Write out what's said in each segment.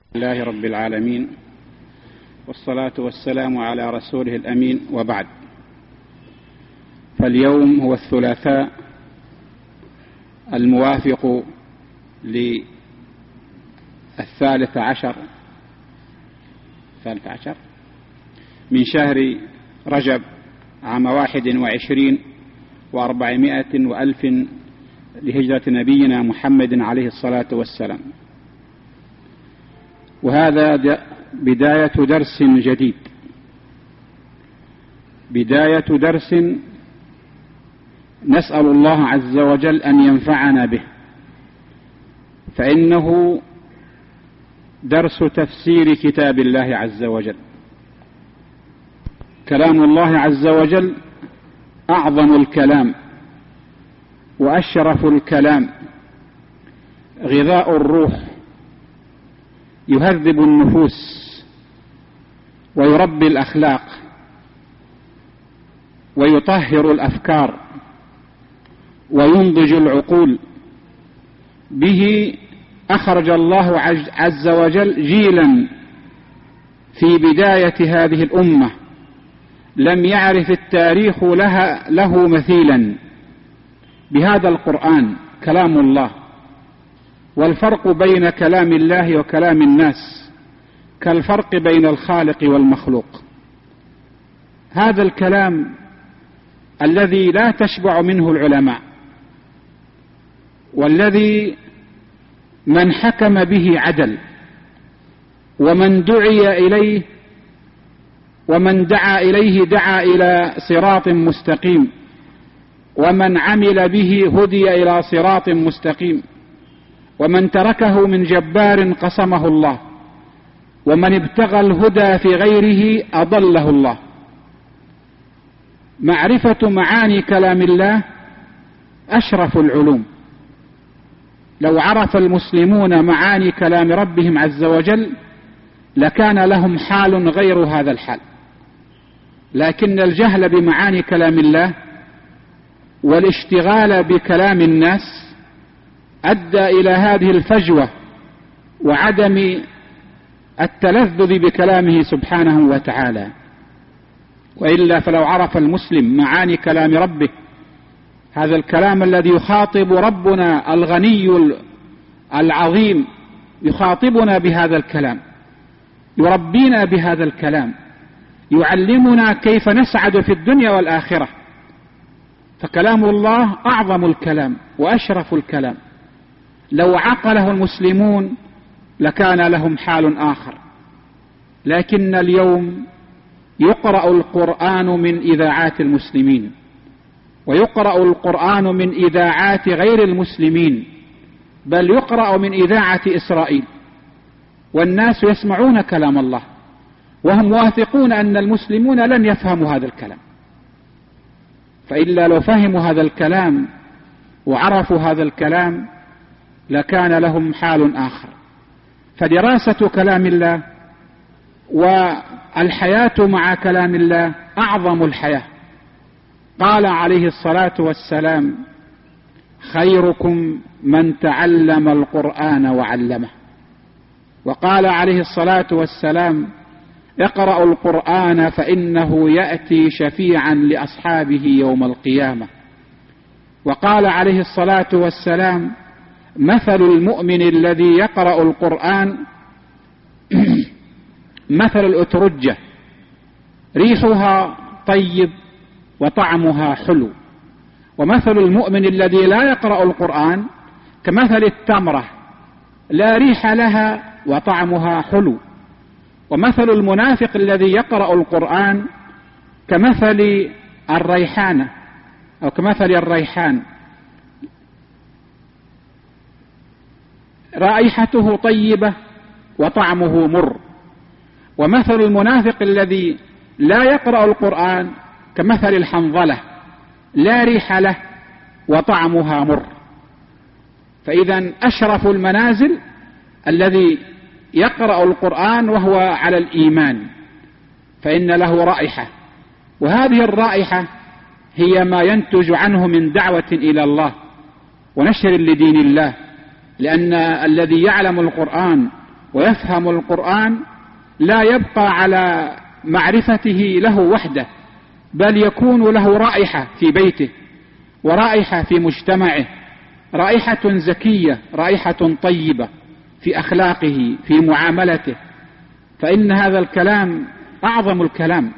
لله رب العالمين، والصلاة والسلام على رسوله الأمين، وبعد. فاليوم هو الثلاثاء الموافق للثالث عشر من شهر رجب عام 21 و400 وألف لهجرة نبينا محمد عليه الصلاة والسلام. وهذا بداية درس جديد، بداية درس نسأل الله عز وجل أن ينفعنا به، فإنه درس تفسير كتاب الله عز وجل. كلام الله عز وجل أعظم الكلام وأشرف الكلام، غذاء الروح، يهذب النفوس ويربي الأخلاق ويطهر الأفكار وينضج العقول. به أخرج الله عز وجل جيلا في بداية هذه الأمة لم يعرف التاريخ له مثيلا بهذا القرآن كلام الله. والفرق بين كلام الله وكلام الناس كالفرق بين الخالق والمخلوق. هذا الكلام الذي لا تشبع منه العلماء، والذي من حكم به عدل، ومن دعي إليه ومن دعا إليه دعا إلى صراط مستقيم، ومن عمل به هدي إلى صراط مستقيم، ومن تركه من جبار قصمه الله، ومن ابتغى الهدى في غيره أضله الله. معرفة معاني كلام الله أشرف العلوم. لو عرف المسلمون معاني كلام ربهم عز وجل لكان لهم حال غير هذا الحال، لكن الجهل بمعاني كلام الله والاشتغال بكلام الناس أدى إلى هذه الفجوة وعدم التلذذ بكلامه سبحانه وتعالى. وإلا فلو عرف المسلم معاني كلام ربه، هذا الكلام الذي يخاطب ربنا الغني العظيم، يخاطبنا بهذا الكلام، يربينا بهذا الكلام، يعلمنا كيف نسعد في الدنيا والآخرة. فكلام الله أعظم الكلام وأشرف الكلام. لو عقله المسلمون لكان لهم حال آخر، لكن اليوم يقرأ القرآن من إذاعات المسلمين، ويقرأ القرآن من إذاعات غير المسلمين، بل يقرأ من إذاعة إسرائيل، والناس يسمعون كلام الله وهم واثقون أن المسلمون لن يفهموا هذا الكلام. فإلا لو فهموا هذا الكلام وعرفوا هذا الكلام لكان لهم حال آخر. فدراسة كلام الله والحياة مع كلام الله أعظم الحياة. قال عليه الصلاة والسلام: خيركم من تعلم القرآن وعلمه. وقال عليه الصلاة والسلام: اقرأوا القرآن فإنه يأتي شفيعا لأصحابه يوم القيامة. وقال عليه الصلاة والسلام: مثل المؤمن الذي يقرأ القرآن مثل الأترجة، ريحها طيب وطعمها حلو. ومثل المؤمن الذي لا يقرأ القرآن كمثل التمرة، لا ريح لها وطعمها حلو. ومثل المنافق الذي يقرأ القرآن كمثل الريحانة أو كمثل الريحان، رائحته طيبة وطعمه مر. ومثل المنافق الذي لا يقرأ القرآن كمثل الحنظلة، لا ريح له وطعمها مر. فإذا أشرف المنازل الذي يقرأ القرآن وهو على الإيمان، فإن له رائحة، وهذه الرائحة هي ما ينتج عنه من دعوة إلى الله ونشر لدين الله. لأن الذي يعلم القرآن ويفهم القرآن لا يبقى على معرفته له وحده، بل يكون له رائحة في بيته ورائحة في مجتمعه، رائحة زكية، رائحة طيبة في أخلاقه، في معاملته. فإن هذا الكلام أعظم الكلام،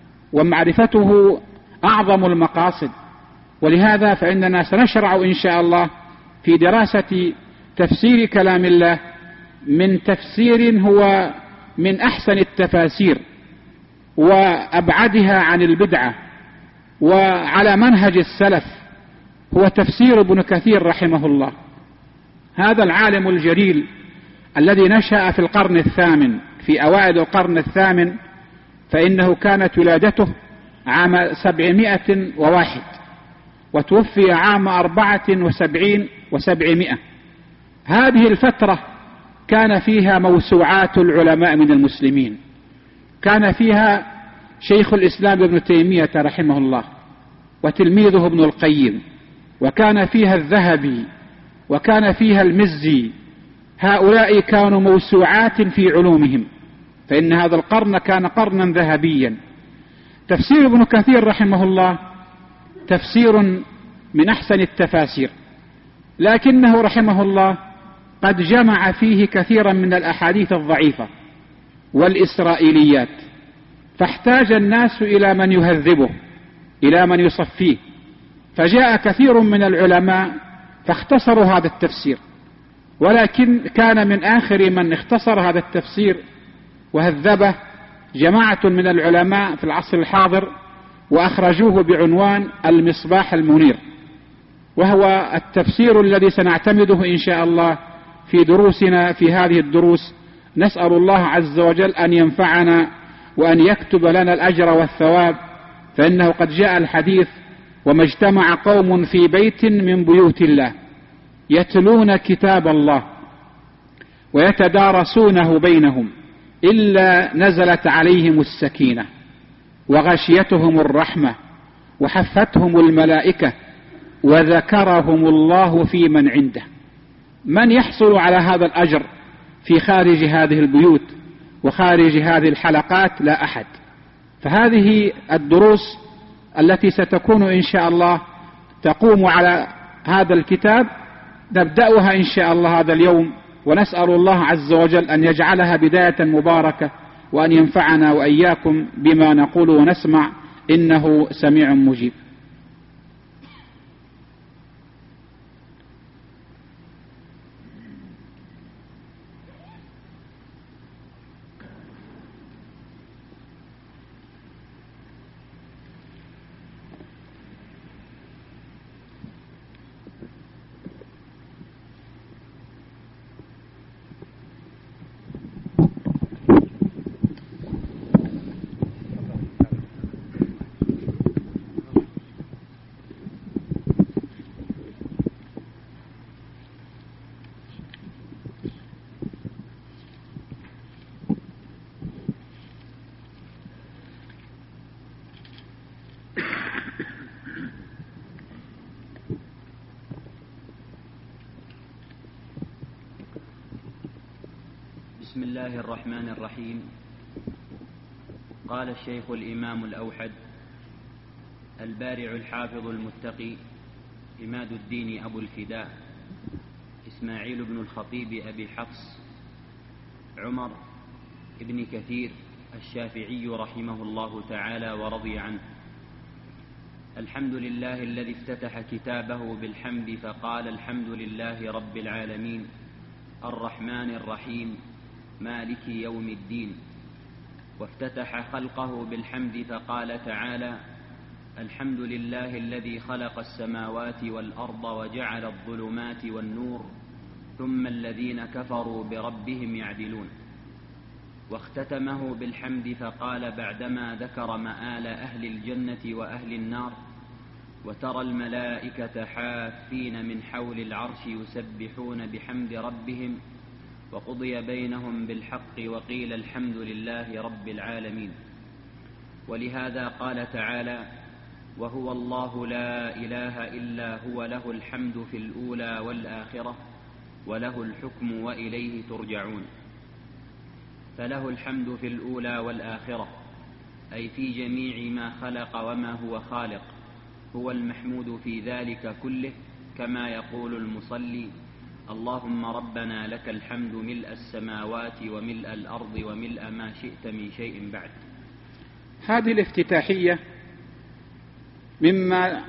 ومعرفته أعظم المقاصد. ولهذا فإننا سنشرع إن شاء الله في دراسة تفسير كلام الله من تفسير هو من أحسن التفاسير وأبعدها عن البدعة وعلى منهج السلف، هو تفسير ابن كثير رحمه الله. هذا العالم الجليل الذي نشأ في القرن الثامن، في أوائل القرن الثامن، فإنه كانت ولادته عام 701 وتوفي عام 74 و700. هذه الفترة كان فيها موسوعات العلماء من المسلمين، كان فيها شيخ الإسلام ابن تيمية رحمه الله وتلميذه ابن القيم، وكان فيها الذهبي، وكان فيها المزي. هؤلاء كانوا موسوعات في علومهم، فإن هذا القرن كان قرنا ذهبيا. تفسير ابن كثير رحمه الله تفسير من أحسن التفاسير، لكنه رحمه الله قد جمع فيه كثيرا من الأحاديث الضعيفة والإسرائيليات، فاحتاج الناس إلى من يهذبه، إلى من يصفيه، فجاء كثير من العلماء فاختصروا هذا التفسير. ولكن كان من آخر من اختصر هذا التفسير وهذبه جماعة من العلماء في العصر الحاضر، وأخرجوه بعنوان المصباح المنير، وهو التفسير الذي سنعتمده إن شاء الله في دروسنا في هذه الدروس. نسأل الله عز وجل أن ينفعنا وأن يكتب لنا الأجر والثواب، فإنه قد جاء الحديث: وما اجتمع قوم في بيت من بيوت الله يتلون كتاب الله ويتدارسونه بينهم إلا نزلت عليهم السكينة وغشيتهم الرحمة وحفتهم الملائكة وذكرهم الله في من عنده. من يحصل على هذا الأجر في خارج هذه البيوت وخارج هذه الحلقات؟ لا أحد. فهذه الدروس التي ستكون إن شاء الله تقوم على هذا الكتاب نبدأها إن شاء الله هذا اليوم، ونسأل الله عز وجل أن يجعلها بداية مباركة، وأن ينفعنا وإياكم بما نقول ونسمع، إنه سميع مجيب. بسم الله الرحمن الرحيم. قال الشيخ الإمام الأوحد البارع الحافظ المتقي عماد الدين أبو الفداء إسماعيل بن الخطيب أبي حفص عمر ابن كثير الشافعي رحمه الله تعالى ورضي عنه: الحمد لله الذي افتتح كتابه بالحمد فقال: الحمد لله رب العالمين الرحمن الرحيم مالك يوم الدين. وافتتح خلقه بالحمد فقال تعالى: الحمد لله الذي خلق السماوات والأرض وجعل الظلمات والنور ثم الذين كفروا بربهم يعدلون. واختتمه بالحمد فقال بعدما ذكر مآل أهل الجنة وأهل النار: وترى الملائكة حافين من حول العرش يسبحون بحمد ربهم وقضي بينهم بالحق وقيل الحمد لله رب العالمين. ولهذا قال تعالى: وهو الله لا إله إلا هو له الحمد في الأولى والآخرة وله الحكم وإليه ترجعون. فله الحمد في الأولى والآخرة، أي في جميع ما خلق وما هو خالق، هو المحمود في ذلك كله، كما يقول المصلي: اللهم ربنا لك الحمد ملء السماوات وملء الأرض وملء ما شئت من شيء بعد. هذه الافتتاحية مما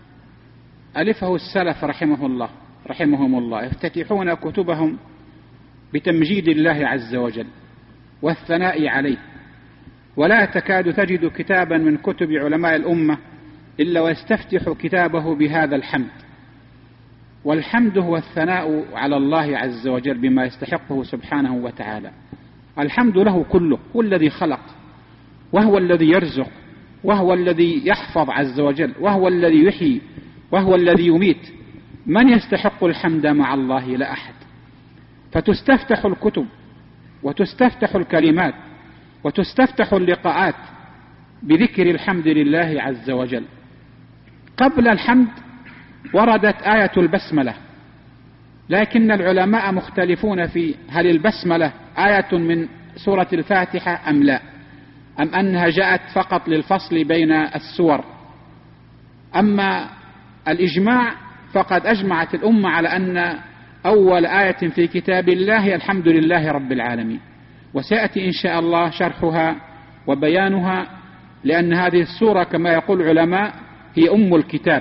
ألفه السلف رحمهم الله، يفتتحون كتبهم بتمجيد الله عز وجل والثناء عليه، ولا تكاد تجد كتابا من كتب علماء الأمة إلا ويستفتح كتابه بهذا الحمد. والحمد هو الثناء على الله عز وجل بما يستحقه سبحانه وتعالى. الحمد له كله، هو الذي خلق، وهو الذي يرزق، وهو الذي يحفظ عز وجل، وهو الذي يحيي، وهو الذي يميت. من يستحق الحمد مع الله؟ لا أحد. فتستفتح الكتب وتستفتح الكلمات وتستفتح اللقاءات بذكر الحمد لله عز وجل. قبل الحمد وردت آية البسملة، لكن العلماء مختلفون في هل البسملة آية من سورة الفاتحة أم لا، أم أنها جاءت فقط للفصل بين السور. أما الإجماع فقد أجمعت الأمة على أن أول آية في كتاب الله هي الحمد لله رب العالمين، وسيأتي إن شاء الله شرحها وبيانها، لأن هذه السورة كما يقول العلماء هي أم الكتاب.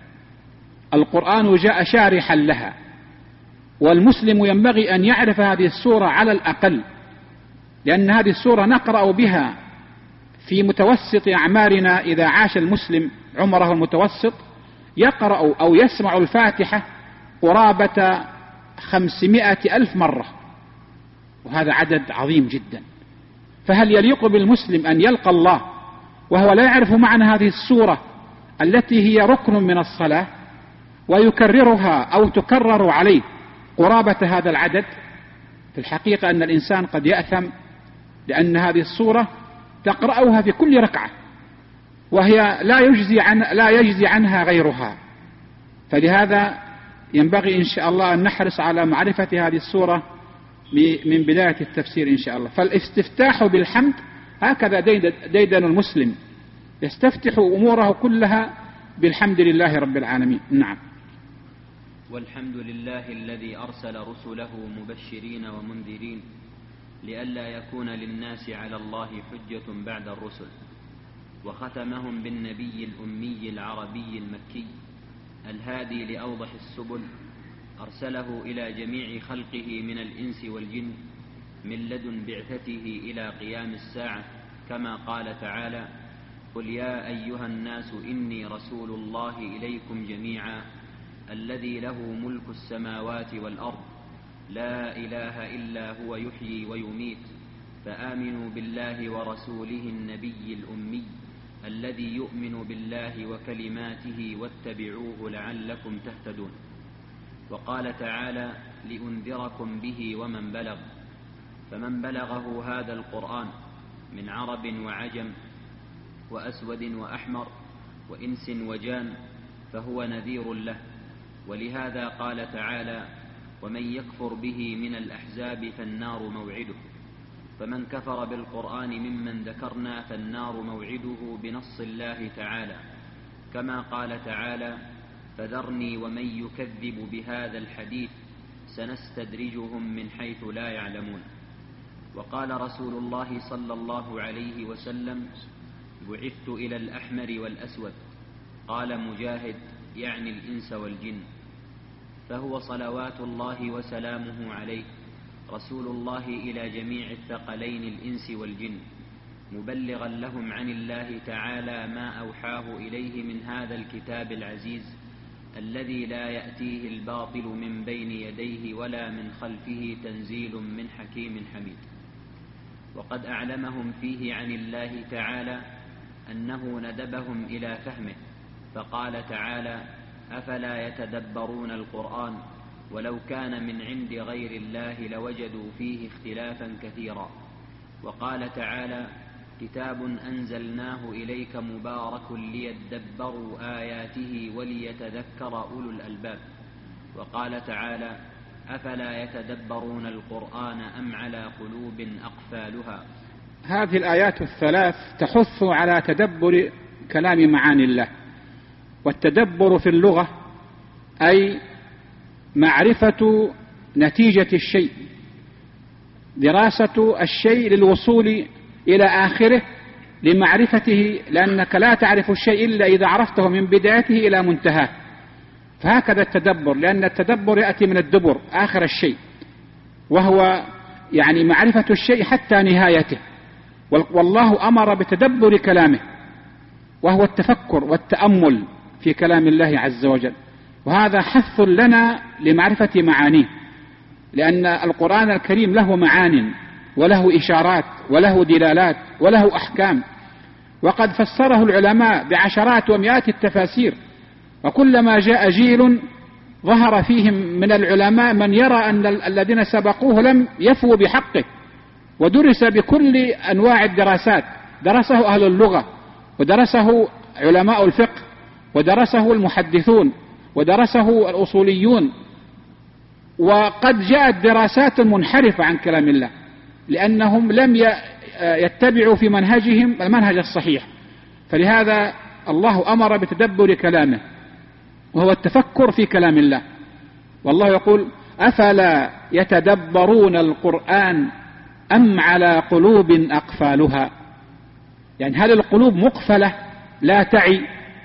القرآن جاء شارحا لها، والمسلم ينبغي أن يعرف هذه السورة على الأقل، لأن هذه السورة نقرأ بها في متوسط أعمارنا. إذا عاش المسلم عمره المتوسط يقرأ أو يسمع الفاتحة قرابة 500,000 مرة، وهذا عدد عظيم جدا. فهل يليق بالمسلم أن يلقى الله وهو لا يعرف معنى هذه السورة التي هي ركن من الصلاة، ويكررها أو تكرر عليه قرابة هذا العدد؟ في الحقيقة أن الإنسان قد يأثم، لأن هذه السورة تقرأها في كل ركعة، وهي لا يجزي عنها غيرها. فلهذا ينبغي إن شاء الله أن نحرص على معرفة هذه السورة من بداية التفسير إن شاء الله. فالاستفتاح بالحمد هكذا ديدن المسلم، يستفتح أموره كلها بالحمد لله رب العالمين. نعم. والحمد لله الذي أرسل رسله مبشرين ومنذرين لئلا يكون للناس على الله حجة بعد الرسل، وختمهم بالنبي الأمي العربي المكي الهادي لأوضح السبل، أرسله إلى جميع خلقه من الإنس والجن من لدن بعثته إلى قيام الساعة، كما قال تعالى: قل يا أيها الناس إني رسول الله إليكم جميعا الذي له ملك السماوات والأرض لا إله إلا هو يحيي ويميت، فآمنوا بالله ورسوله النبي الأمي الذي يؤمن بالله وكلماته واتبعوه لعلكم تهتدون. وقال تعالى: لأنذركم به ومن بلغ، فمن بلغه هذا القرآن من عرب وعجم وأسود وأحمر وإنس وجان فهو نذير له. ولهذا قال تعالى: ومن يكفر به من الأحزاب فالنار موعده. فمن كفر بالقرآن ممن ذكرنا فالنار موعده بنص الله تعالى، كما قال تعالى: فذرني ومن يكذب بهذا الحديث سنستدرجهم من حيث لا يعلمون. وقال رسول الله صلى الله عليه وسلم: بعثت إلى الأحمر والأسود. قال مجاهد: يعني الإنس والجن. فهو صلوات الله وسلامه عليه رسول الله إلى جميع الثقلين الإنس والجن، مبلغا لهم عن الله تعالى ما أوحاه إليه من هذا الكتاب العزيز الذي لا يأتيه الباطل من بين يديه ولا من خلفه، تنزيل من حكيم حميد. وقد أعلمهم فيه عن الله تعالى أنه ندبهم إلى فهمه، فقال تعالى: أفلا يتدبرون القرآن ولو كان من عند غير الله لوجدوا فيه اختلافا كثيرا. وقال تعالى: كتاب أنزلناه إليك مبارك ليدبروا آياته وليتذكر أولو الألباب. وقال تعالى: أفلا يتدبرون القرآن أم على قلوب أقفالها أقفالها. هذه الآيات الثلاث تحث على تدبر كلام معاني الله. والتدبر في اللغة أي معرفة نتيجة الشيء، دراسة الشيء للوصول إلى آخره لمعرفته، لأنك لا تعرف الشيء إلا إذا عرفته من بدايته إلى منتهاه. فهكذا التدبر، لأن التدبر يأتي من الدبر آخر الشيء، وهو يعني معرفة الشيء حتى نهايته. والله أمر بتدبر كلامه، وهو التفكر والتأمل في كلام الله عز وجل، وهذا حث لنا لمعرفة معانيه، لأن القرآن الكريم له معان وله إشارات وله دلالات وله أحكام، وقد فسره العلماء بعشرات ومئات التفاسير. وكلما جاء جيل ظهر فيهم من العلماء من يرى أن الذين سبقوه لم يفوا بحقه، ودرس بكل أنواع الدراسات، درسه أهل اللغة، ودرسه علماء الفقه، ودرسه المحدثون، ودرسه الأصوليون. وقد جاءت دراسات منحرفة عن كلام الله، لأنهم لم يتبعوا في منهجهم المنهج الصحيح. فلهذا الله أمر بتدبر كلامه، وهو التفكر في كلام الله. والله يقول: أفلا يتدبرون القرآن أم على قلوب أقفالها. يعني هل القلوب مقفلة لا تعي؟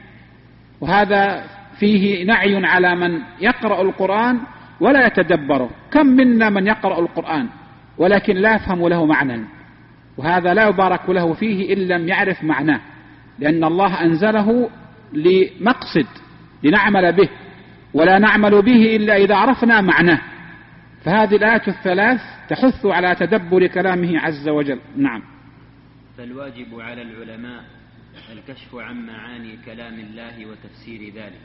وهذا فيه نعي على من يقرأ القرآن ولا يتدبره. كم منا من يقرأ القرآن ولكن لا يفهم له معنى، وهذا لا يبارك له فيه إن لم يعرف معناه، لأن الله أنزله لمقصد لنعمل به، ولا نعمل به إلا إذا عرفنا معناه. فهذه الآيات الثلاث تحث على تدبر كلامه عز وجل. نعم. فالواجب على العلماء الكشف عن معاني كلام الله وتفسير ذلك،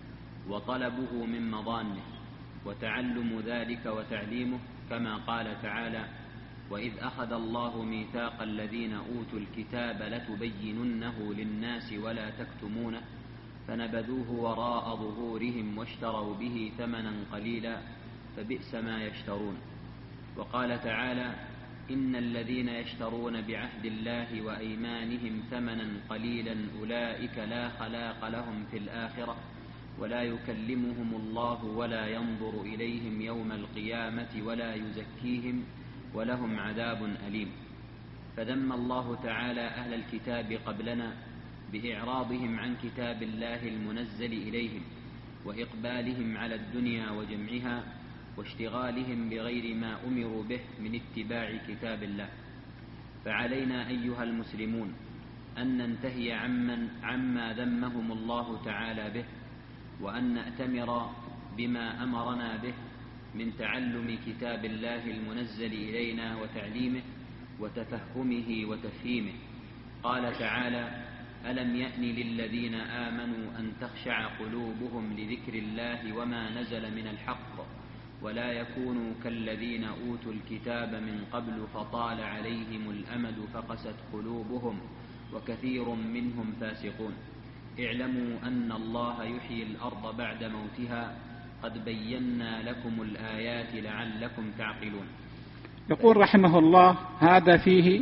وطلبه من مضانه، وتعلم ذلك وتعليمه، كما قال تعالى: وإذ أخذ الله ميثاق الذين أوتوا الكتاب لتبيننه للناس ولا تكتمونه فنبذوه وراء ظهورهم واشتروا به ثمنا قليلا فبئس ما يشترون. وقال تعالى: إن الذين يشترون بعهد الله وأيمانهم ثمنا قليلا أولئك لا خلاق لهم في الآخرة ولا يكلمهم الله ولا ينظر إليهم يوم القيامة ولا يزكيهم ولهم عذاب أليم. فذم الله تعالى أهل الكتاب قبلنا بإعراضهم عن كتاب الله المنزل إليهم، وإقبالهم على الدنيا وجمعها، واشتغالهم بغير ما أمروا به من اتباع كتاب الله. فعلينا أيها المسلمون أن ننتهي عما ذمهم الله تعالى به، وأن نأتمر بما أمرنا به من تعلم كتاب الله المنزل إلينا وتعليمه وتفهمه وتفهيمه. قال تعالى: ألم يأن للذين آمنوا أن تخشع قلوبهم لذكر الله وما نزل من الحق ولا يكونوا كالذين أوتوا الكتاب من قبل فطال عليهم الأمد فقست قلوبهم وكثير منهم فاسقون. اعلموا أن الله يحيي الأرض بعد موتها قد بينا لكم الآيات لعلكم تعقلون. يقول رحمه الله: هذا فيه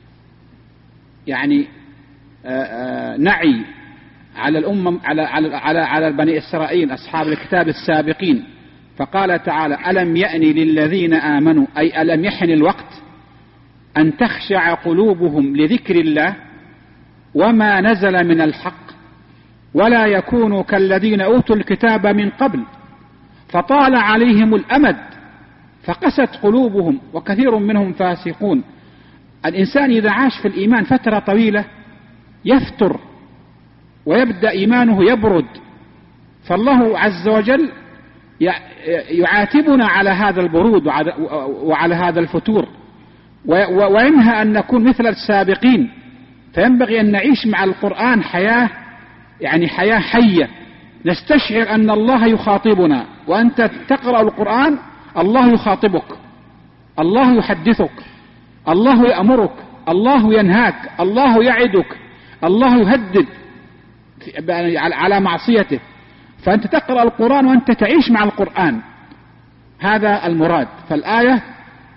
يعني نعي على الأمم على بني إسرائيل أصحاب الكتاب السابقين. فقال تعالى: ألم يأن للذين آمنوا، أي ألم يحن الوقت أن تخشع قلوبهم لذكر الله وما نزل من الحق ولا يكونوا كالذين أوتوا الكتاب من قبل فطال عليهم الأمد فقست قلوبهم وكثير منهم فاسقون. الإنسان إذا عاش في الإيمان فترة طويلة يفتر ويبدأ إيمانه يبرد، فالله عز وجل يعاتبنا على هذا البرود وعلى هذا الفتور، وينهى أن نكون مثل السابقين. فينبغي أن نعيش مع القرآن حياة حية، نستشعر أن الله يخاطبنا. وأنت تقرأ القرآن الله يخاطبك، الله يحدثك، الله يأمرك، الله ينهاك، الله يعدك، الله يهدد على معصيته. فأنت تقرأ القرآن وأنت تعيش مع القرآن، هذا المراد. فالآية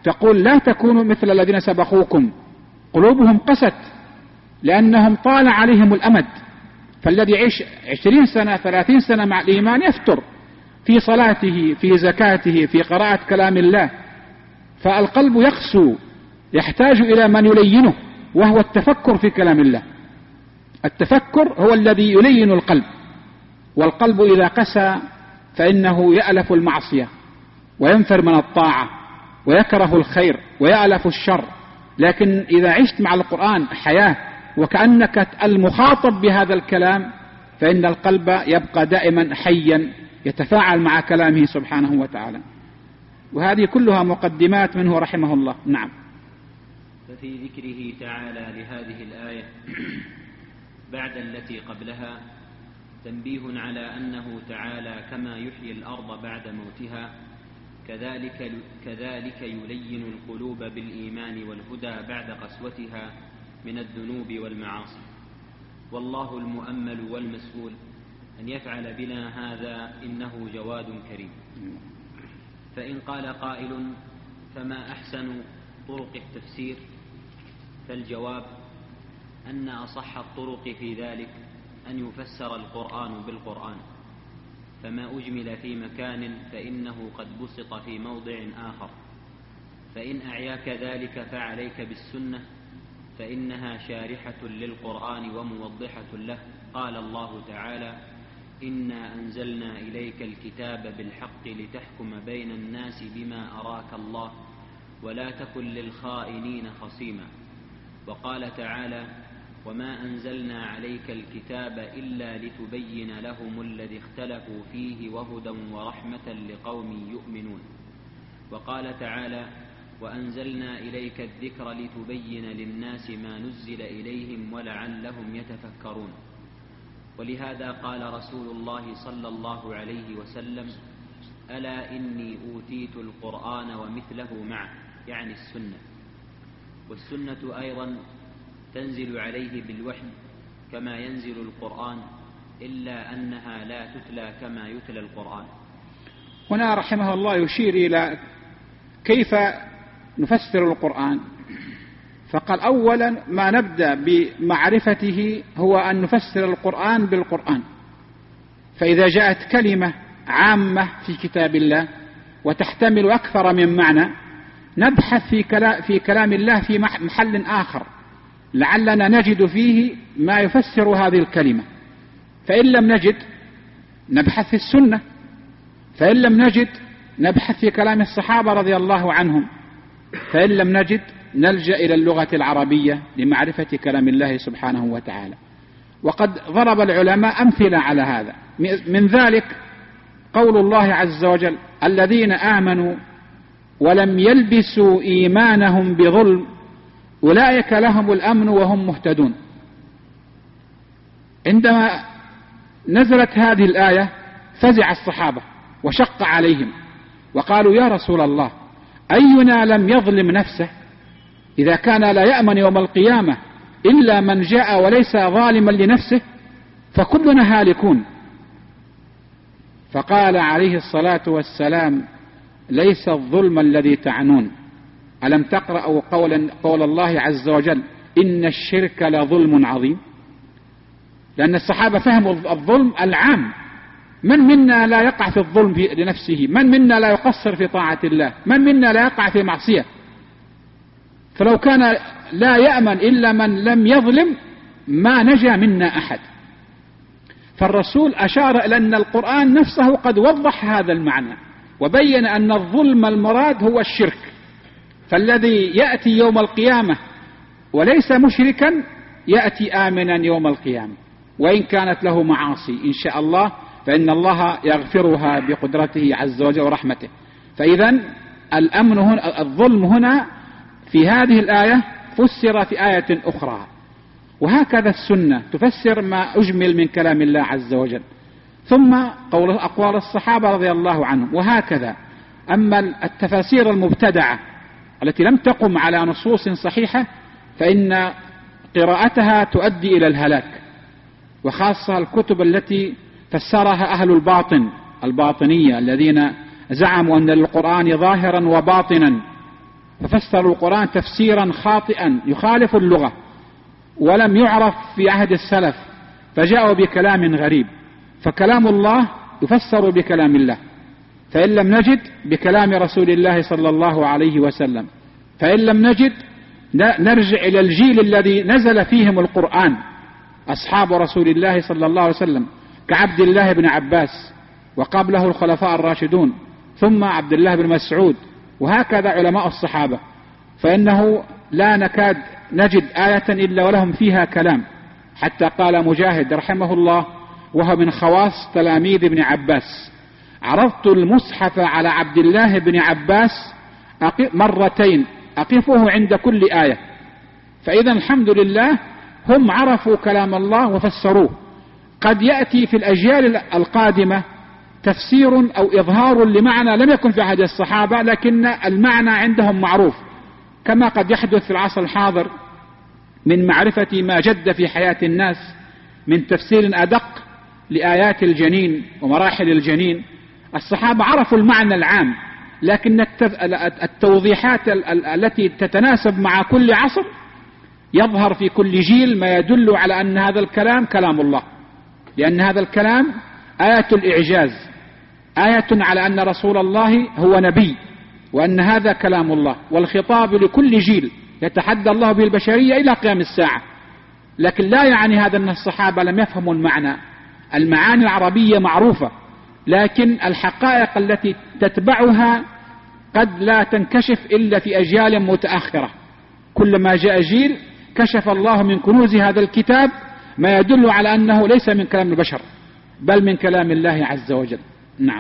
تقول لا تكونوا مثل الذين سبقوكم، قلوبهم قست لأنهم طال عليهم الأمد. فالذي يعيش 20 سنة 30 سنة مع الإيمان يفتر في صلاته، في زكاته، في قراءة كلام الله، فالقلب يقسو، يحتاج إلى من يلينه، وهو التفكر في كلام الله. التفكر هو الذي يلين القلب، والقلب إذا قسى فإنه يألف المعصية وينفر من الطاعة ويكره الخير ويألف الشر. لكن إذا عشت مع القرآن حياة وكأنك المخاطب بهذا الكلام، فإن القلب يبقى دائما حيا يتفاعل مع كلامه سبحانه وتعالى. وهذه كلها مقدمات منه رحمه الله. نعم. ففي ذكره تعالى لهذه الآية بعد التي قبلها تنبيه على أنه تعالى كما يحيي الأرض بعد موتها كذلك يلين القلوب بالإيمان والهدى بعد قسوتها من الذنوب والمعاصي. والله المؤمل والمسؤول أن يفعل بنا هذا إنه جواد كريم. فإن قال قائل فما أحسن طرق التفسير؟ فالجواب أن أصح الطرق في ذلك أن يفسر القرآن بالقرآن، فما أجمل في مكان فإنه قد بسط في موضع آخر. فإن أعياك ذلك فعليك بالسنة، فإنها شارحة للقرآن وموضحة له. قال الله تعالى: إنا أنزلنا إليك الكتاب بالحق لتحكم بين الناس بما أراك الله ولا تكن للخائنين خصيما. وقال تعالى: وما أنزلنا عليك الكتاب إلا لتبين لهم الذي اختلفوا فيه وهدى ورحمة لقوم يؤمنون. وقال تعالى: وأنزلنا إليك الذكر لتبين للناس ما نزل إليهم ولعلهم يتفكرون. ولهذا قال رسول الله صلى الله عليه وسلم: ألا إني أوتيت القرآن ومثله معه، يعني السنة. والسنة أيضا تنزل عليه بالوحي كما ينزل القرآن، إلا أنها لا تتلى كما يتلى القرآن. هنا رحمه الله يشير إلى كيف نفسر القرآن. فقال: أولا ما نبدأ بمعرفته هو أن نفسر القرآن بالقرآن. فإذا جاءت كلمة عامة في كتاب الله وتحتمل أكثر من معنى، نبحث في كلام الله في محل آخر لعلنا نجد فيه ما يفسر هذه الكلمة. فإن لم نجد نبحث في السنة، فإن لم نجد نبحث في كلام الصحابة رضي الله عنهم، فإن لم نجد نلجأ إلى اللغة العربية لمعرفة كلام الله سبحانه وتعالى. وقد ضرب العلماء أمثلة على هذا. من ذلك قول الله عز وجل: الذين آمنوا ولم يلبسوا إيمانهم بظلم أولئك لهم الأمن وهم مهتدون. عندما نزلت هذه الآية فزع الصحابة وشق عليهم وقالوا: يا رسول الله، أينا لم يظلم نفسه؟ إذا كان لا يأمن يوم القيامة إلا من جاء وليس ظالما لنفسه فكلنا هالكون. فقال عليه الصلاة والسلام: ليس الظلم الذي تعنون. ألم تقرأوا قول الله عز وجل: إن الشرك لظلم عظيم؟ لأن الصحابة فهموا الظلم العام. من منا لا يقع في الظلم لنفسه؟ من منا لا يقصر في طاعة الله؟ من منا لا يقع في معصية؟ فلو كان لا يأمن إلا من لم يظلم ما نجا منا أحد. فالرسول أشار إلى أن القرآن نفسه قد وضح هذا المعنى وبين أن الظلم المراد هو الشرك. فالذي يأتي يوم القيامة وليس مشركا يأتي آمنا يوم القيامة، وإن كانت له معاصي إن شاء الله فإن الله يغفرها بقدرته عز وجل ورحمته. فإذا الأمن هنا، الظلم هنا في هذه الآية فسر في آية أخرى. وهكذا السنة تفسر ما أجمل من كلام الله عز وجل، ثم أقوال الصحابة رضي الله عنهم، وهكذا. أما التفاسير المبتدعة التي لم تقم على نصوص صحيحة فإن قراءتها تؤدي إلى الهلاك، وخاصة الكتب التي فسرها أهل الباطنية الذين زعموا أن للقرآن ظاهرا وباطنا، ففسروا القرآن تفسيرا خاطئا يخالف اللغة ولم يعرف في عهد السلف، فجاءوا بكلام غريب. فكلام الله يفسر بكلام الله، فإن لم نجد بكلام رسول الله صلى الله عليه وسلم، فإن لم نجد نرجع إلى الجيل الذي نزل فيهم القرآن، أصحاب رسول الله صلى الله عليه وسلم، كعبد الله بن عباس، وقبله الخلفاء الراشدون، ثم عبد الله بن مسعود، وهكذا علماء الصحابة، فإنه لا نكاد نجد آية إلا ولهم فيها كلام. حتى قال مجاهد رحمه الله وهو من خواص تلاميذ ابن عباس: عرضت المصحف على عبد الله بن عباس مرتين أقفه عند كل آية. فإذا الحمد لله هم عرفوا كلام الله وفسروه. قد يأتي في الأجيال القادمة تفسير أو إظهار لمعنى لم يكن في عهد الصحابة، لكن المعنى عندهم معروف، كما قد يحدث في العصر الحاضر من معرفة ما جد في حياة الناس من تفسير أدق لآيات الجنين ومراحل الجنين. الصحابة عرفوا المعنى العام، لكن التوضيحات التي تتناسب مع كل عصر يظهر في كل جيل ما يدل على أن هذا الكلام كلام الله، لأن هذا الكلام آية الإعجاز، آية على أن رسول الله هو نبي، وأن هذا كلام الله، والخطاب لكل جيل يتحدى الله به البشرية إلى قيام الساعة. لكن لا يعني هذا أن الصحابة لم يفهموا المعنى. المعاني العربية معروفة، لكن الحقائق التي تتبعها قد لا تنكشف إلا في أجيال متأخرة. كلما جاء جيل كشف الله من كنوز هذا الكتاب ما يدل على أنه ليس من كلام البشر بل من كلام الله عز وجل. نعم.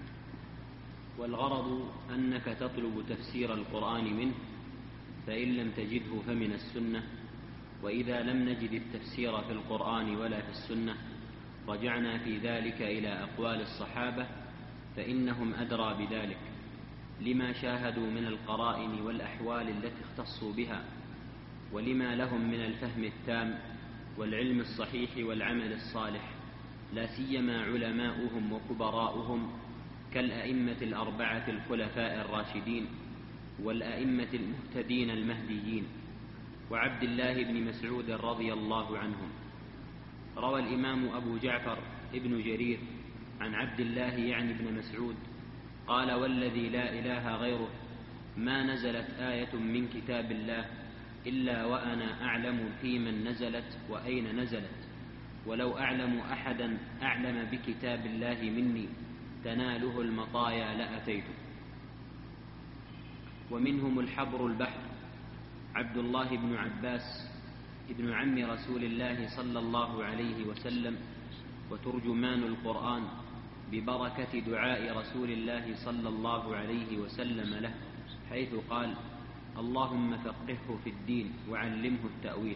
والغرض أنك تطلب تفسير القرآن منه، فإن لم تجده فمن السنة، وإذا لم نجد التفسير في القرآن ولا في السنة رجعنا في ذلك إلى أقوال الصحابة، فإنهم أدرى بذلك لما شاهدوا من القرائن والأحوال التي اختصوا بها، ولما لهم من الفهم التام والعلم الصحيح والعمل الصالح، لا سيما علماؤهم وكبراؤهم كالأئمة الأربعة الخلفاء الراشدين والأئمة المهتدين المهديين وعبد الله بن مسعود رضي الله عنهم. روى الإمام أبو جعفر ابن جرير عن عبد الله يعني ابن مسعود قال: والذي لا إله غيره ما نزلت آية من كتاب الله إلا وأنا أعلم في من نزلت وأين نزلت، ولو أعلم أحدا أعلم بكتاب الله مني تناله المطايا لأتيته. ومنهم الحبر البحر عبد الله بن عباس ابن عم رسول الله صلى الله عليه وسلم وترجمان القرآن، ببركة دعاء رسول الله صلى الله عليه وسلم له، حيث قال: اللهم فقهه في الدين وعلمه التأويل.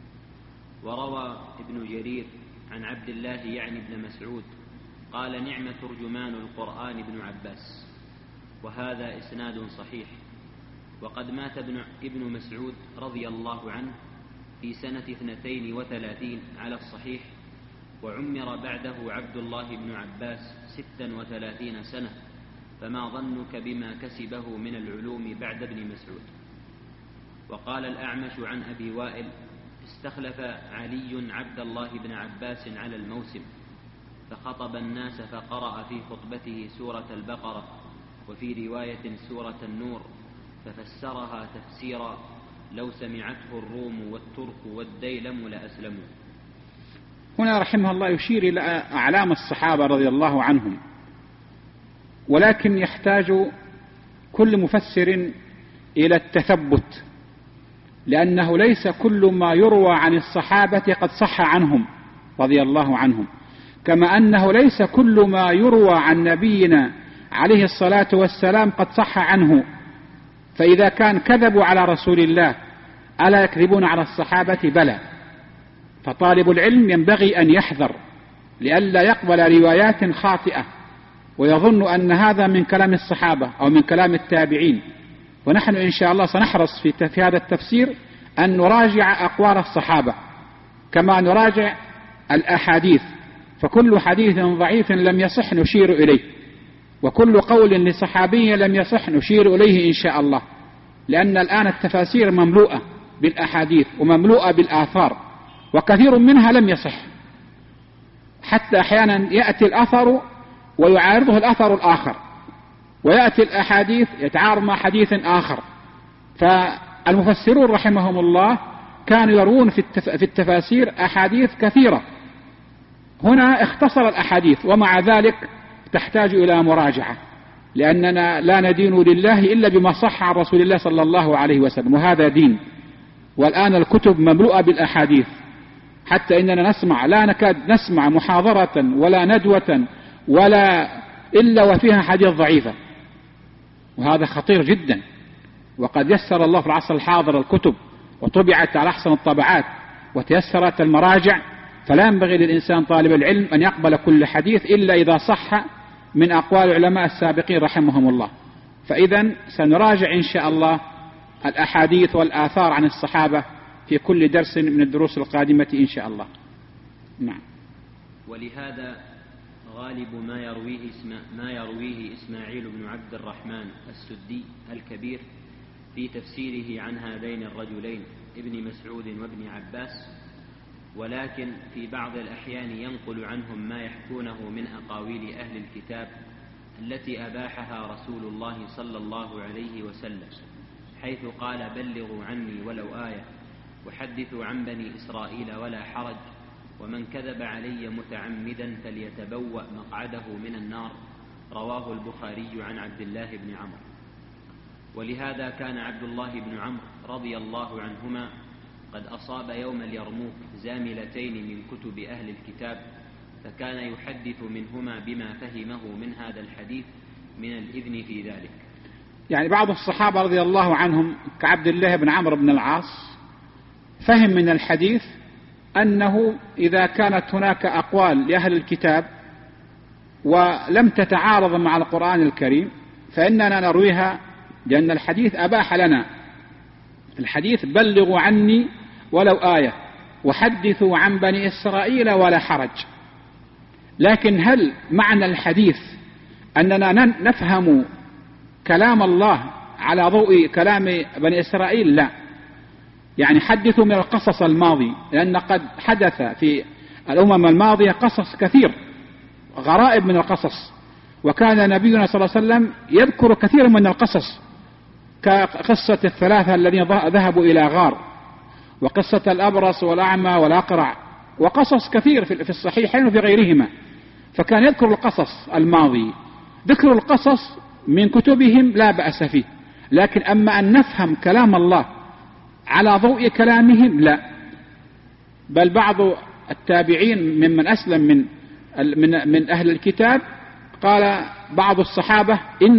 وروى ابن جرير عن عبد الله يعني ابن مسعود قال: نعم ترجمان القرآن ابن عباس. وهذا إسناد صحيح. وقد مات ابن مسعود رضي الله عنه في سنة 32 على الصحيح، وعمر بعده عبد الله بن عباس 36 سنة، فما ظنك بما كسبه من العلوم بعد ابن مسعود. وقال الأعمش عن أبي وائل: استخلف علي عبد الله بن عباس على الموسم، فخطب الناس فقرأ في خطبته سورة البقرة، وفي رواية سورة النور، ففسرها تفسيرا لو سمعته الروم والترك والديلم لأسلموا. هنا رحمه الله يشير إلى أعلام الصحابة رضي الله عنهم، ولكن يحتاج كل مفسر إلى التثبت، لأنه ليس كل ما يروى عن الصحابة قد صح عنهم رضي الله عنهم، كما أنه ليس كل ما يروى عن نبينا عليه الصلاة والسلام قد صح عنه. فإذا كان كذبوا على رسول الله ألا يكذبون على الصحابة؟ بلى. فطالب العلم ينبغي أن يحذر لئلا يقبل روايات خاطئة ويظن أن هذا من كلام الصحابة أو من كلام التابعين. ونحن إن شاء الله سنحرص في هذا التفسير أن نراجع أقوال الصحابة كما نراجع الأحاديث، فكل حديث ضعيف لم يصح نشير إليه، وكل قول لصحابي لم يصح نشير إليه إن شاء الله. لأن الآن التفاسير مملوءة بالأحاديث ومملوءة بالآثار، وكثير منها لم يصح، حتى أحيانا يأتي الأثر ويعارضه الأثر الآخر، ويأتي الأحاديث يتعارض مع حديث آخر. فالمفسرون رحمهم الله كانوا يروون في التفاسير أحاديث كثيرة. هنا اختصر الأحاديث، ومع ذلك تحتاج إلى مراجعة، لأننا لا ندين لله إلا بما صح عن رسول الله صلى الله عليه وسلم، وهذا دين. والآن الكتب مملوءة بالأحاديث، حتى إننا لا نكاد نسمع محاضرة ولا ندوة ولا إلا وفيها حديث ضعيفة، وهذا خطير جدا. وقد يسر الله في العصر الحاضر الكتب وطبعت على أحسن الطبعات وتيسرت المراجع، فلا ينبغي للإنسان طالب العلم أن يقبل كل حديث إلا إذا صح من أقوال العلماء السابقين رحمهم الله. فإذا سنراجع إن شاء الله الأحاديث والآثار عن الصحابة في كل درس من الدروس القادمة إن شاء الله. نعم. ولهذا غالب ما يرويه إسماعيل بن عبد الرحمن السدي الكبير في تفسيره عن هذين الرجلين ابن مسعود وابن عباس، ولكن في بعض الأحيان ينقل عنهم ما يحكونه من أقاويل أهل الكتاب التي أباحها رسول الله صلى الله عليه وسلم، حيث قال: بلغوا عني ولو آية، وحدثوا عن بني إسرائيل ولا حرج، ومن كذب علي متعمدا فليتبوأ مقعده من النار. رواه البخاري عن عبد الله بن عمرو. ولهذا كان عبد الله بن عمرو رضي الله عنهما قد أصاب يوم اليرموك زاملتين من كتب أهل الكتاب، فكان يحدث منهما بما فهمه من هذا الحديث من الإذن في ذلك. يعني بعض الصحابة رضي الله عنهم كعبد الله بن عمرو بن العاص فهم من الحديث أنه إذا كانت هناك أقوال لأهل الكتاب ولم تتعارض مع القرآن الكريم فإننا نرويها، لأن الحديث أباح لنا. الحديث: بلغوا عني ولو آية، وحدثوا عن بني إسرائيل ولا حرج. لكن هل معنى الحديث أننا نفهم كلام الله على ضوء كلام بني إسرائيل؟ لا. يعني حدثوا من القصص الماضي، لأن قد حدث في الأمم الماضية قصص كثير، غرائب من القصص، وكان نبينا صلى الله عليه وسلم يذكر كثير من القصص، كقصة الثلاثة الذين ذهبوا إلى غار، وقصة الأبرص والأعمى والأقرع، وقصص كثير في الصحيحين وفي غيرهما. فكان يذكر القصص الماضي. ذكر القصص من كتبهم لا بأس فيه، لكن أما أن نفهم كلام الله على ضوء كلامهم لا. بل بعض التابعين ممن أسلم من أهل الكتاب قال بعض الصحابة: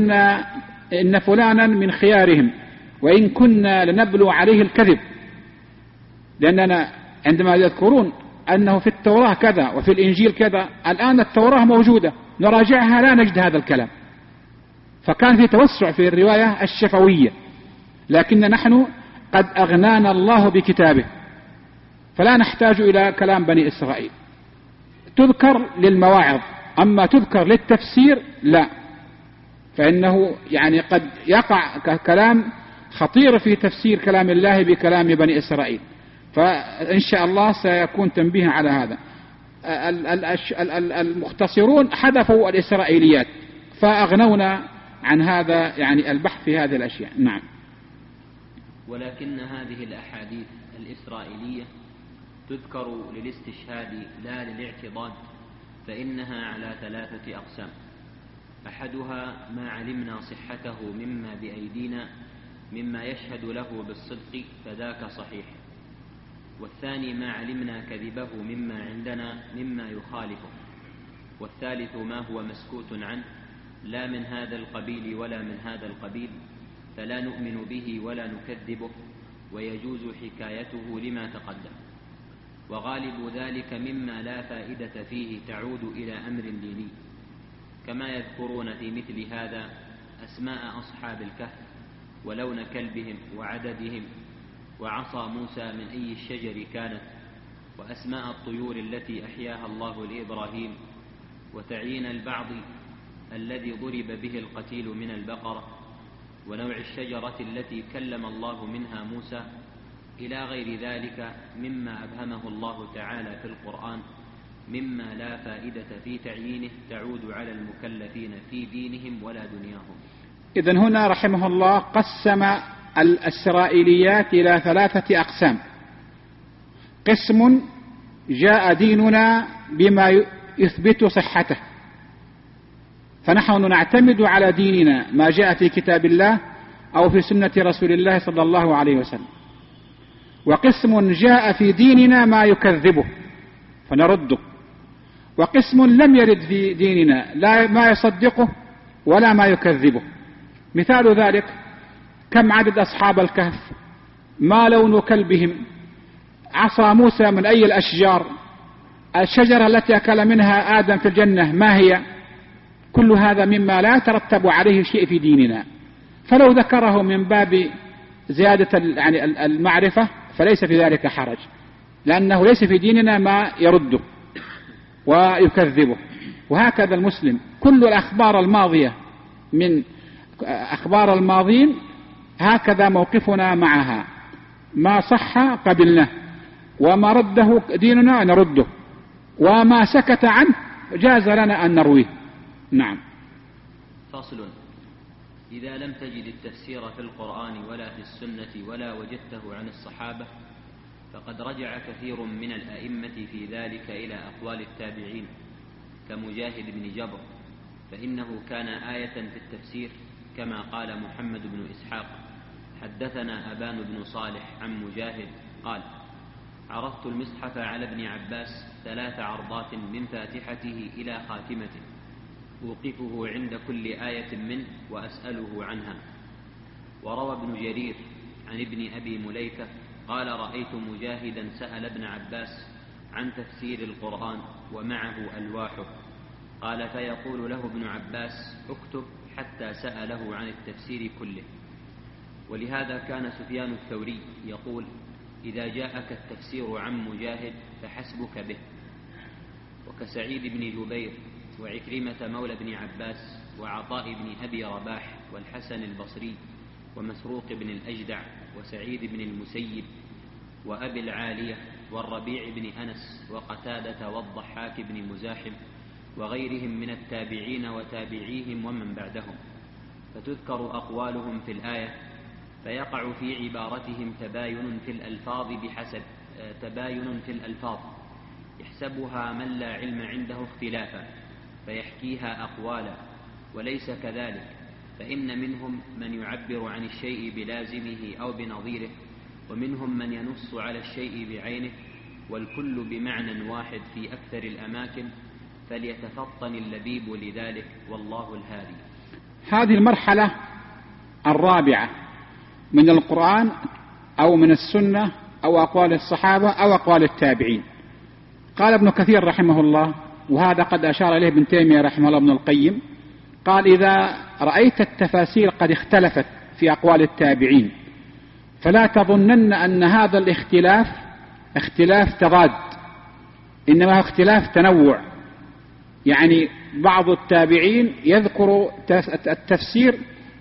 إن فلانا من خيارهم، وإن كنا لنبلو عليه الكذب. لأننا عندما يذكرون أنه في التوراة كذا وفي الإنجيل كذا، الآن التوراة موجودة نراجعها لا نجد هذا الكلام. فكان في توسع في الرواية الشفوية، لكن نحن قد أغنانا الله بكتابه، فلا نحتاج إلى كلام بني إسرائيل. تذكر للمواعظ، أما تذكر للتفسير لا، فإنه يعني قد يقع كلام خطير في تفسير كلام الله بكلام بني إسرائيل. فإن شاء الله سيكون تنبيه على هذا. المختصرون حذفوا الإسرائيليات فأغنونا عن هذا، يعني البحث في هذه الأشياء. نعم. ولكن هذه الأحاديث الإسرائيلية تذكر للاستشهاد لا للاعتضاد، فإنها على 3 أقسام: أحدها ما علمنا صحته مما بأيدينا مما يشهد له بالصدق فذاك صحيح، والثاني ما علمنا كذبه مما عندنا مما يخالفه، والثالث ما هو مسكوت عنه لا من هذا القبيل ولا من هذا القبيل، فلا نؤمن به ولا نكذبه، ويجوز حكايته لما تقدم. وغالب ذلك مما لا فائدة فيه تعود إلى أمر ديني، كما يذكرون في مثل هذا أسماء أصحاب الكهف ولون كلبهم وعددهم، وعصا موسى من أي الشجر كانت، وأسماء الطيور التي أحياها الله لإبراهيم، وتعيين البعض الذي ضرب به القتيل من البقرة، ونوع الشجرة التي كلم الله منها موسى إلى غير ذلك مما أبهمه الله تعالى في القرآن مما لا فائدة في تعيينه تعود على المكلفين في دينهم ولا دنياهم. إذن هنا رحمه الله قسم الإسرائيليات إلى 3 أقسام. قسم جاء ديننا بما يثبت صحته، فنحن نعتمد على ديننا ما جاء في كتاب الله أو في سنة رسول الله صلى الله عليه وسلم. وقسم جاء في ديننا ما يكذبه فنرده، وقسم لم يرد في ديننا لا ما يصدقه ولا ما يكذبه. مثال ذلك: كم عدد أصحاب الكهف؟ ما لون كلبهم؟ عصا موسى من أي الأشجار؟ الشجرة التي أكل منها آدم في الجنة ما هي؟ كل هذا مما لا يترتب عليه شيء في ديننا، فلو ذكره من باب زيادة يعني المعرفة فليس في ذلك حرج، لأنه ليس في ديننا ما يرده ويكذبه. وهكذا المسلم كل الأخبار الماضية من أخبار الماضين هكذا موقفنا معها، ما صح قبلناه وما رده ديننا نرده، وما سكت عنه جاز لنا أن نرويه. نعم. فصل: إذا لم تجد التفسير في القرآن ولا في السنة ولا وجدته عن الصحابة فقد رجع كثير من الأئمة في ذلك إلى أقوال التابعين كمجاهد بن جبر، فإنه كان آية في التفسير كما قال محمد بن إسحاق: حدثنا أبان بن صالح عن مجاهد قال: عرضت المصحف على ابن عباس 3 عرضات من فاتحته إلى خاتمته أوقفه عند كل آية منه وأسأله عنها. وروى ابن جرير عن ابن أبي مليكة قال: رأيت مجاهدا سأل ابن عباس عن تفسير القرآن ومعه ألواحه، قال: فيقول له ابن عباس: اكتب، حتى سأله عن التفسير كله. ولهذا كان سفيان الثوري يقول: إذا جاءك التفسير عن مجاهد فحسبك به. وكسعيد بن جبير وعكرمة مولى بن عباس وعطاء بن أبي رباح والحسن البصري ومسروق بن الأجدع وسعيد بن المسيب وأبي العالية والربيع بن أنس وقتادة والضحاك بن مزاحم وغيرهم من التابعين وتابعيهم ومن بعدهم، فتذكر أقوالهم في الآية، فيقع في عبارتهم تباين في الألفاظ يحسبها من لا علم عنده اختلافا فيحكيها أقوالا، وليس كذلك، فإن منهم من يعبر عن الشيء بلازمه أو بنظيره، ومنهم من ينص على الشيء بعينه، والكل بمعنى واحد في أكثر الأماكن، فليتفطن اللبيب لذلك، والله الهادي. هذه المرحلة الرابعة من القرآن أو من السنة أو أقوال الصحابة أو أقوال التابعين. قال ابن كثير رحمه الله، وهذا قد أشار إليه ابن تيمية رحمه الله ابن القيم، قال: إذا رأيت التفاسير قد اختلفت في أقوال التابعين فلا تظنن أن هذا الاختلاف اختلاف تضاد، إنما هو اختلاف تنوع. يعني بعض التابعين يذكر التفسير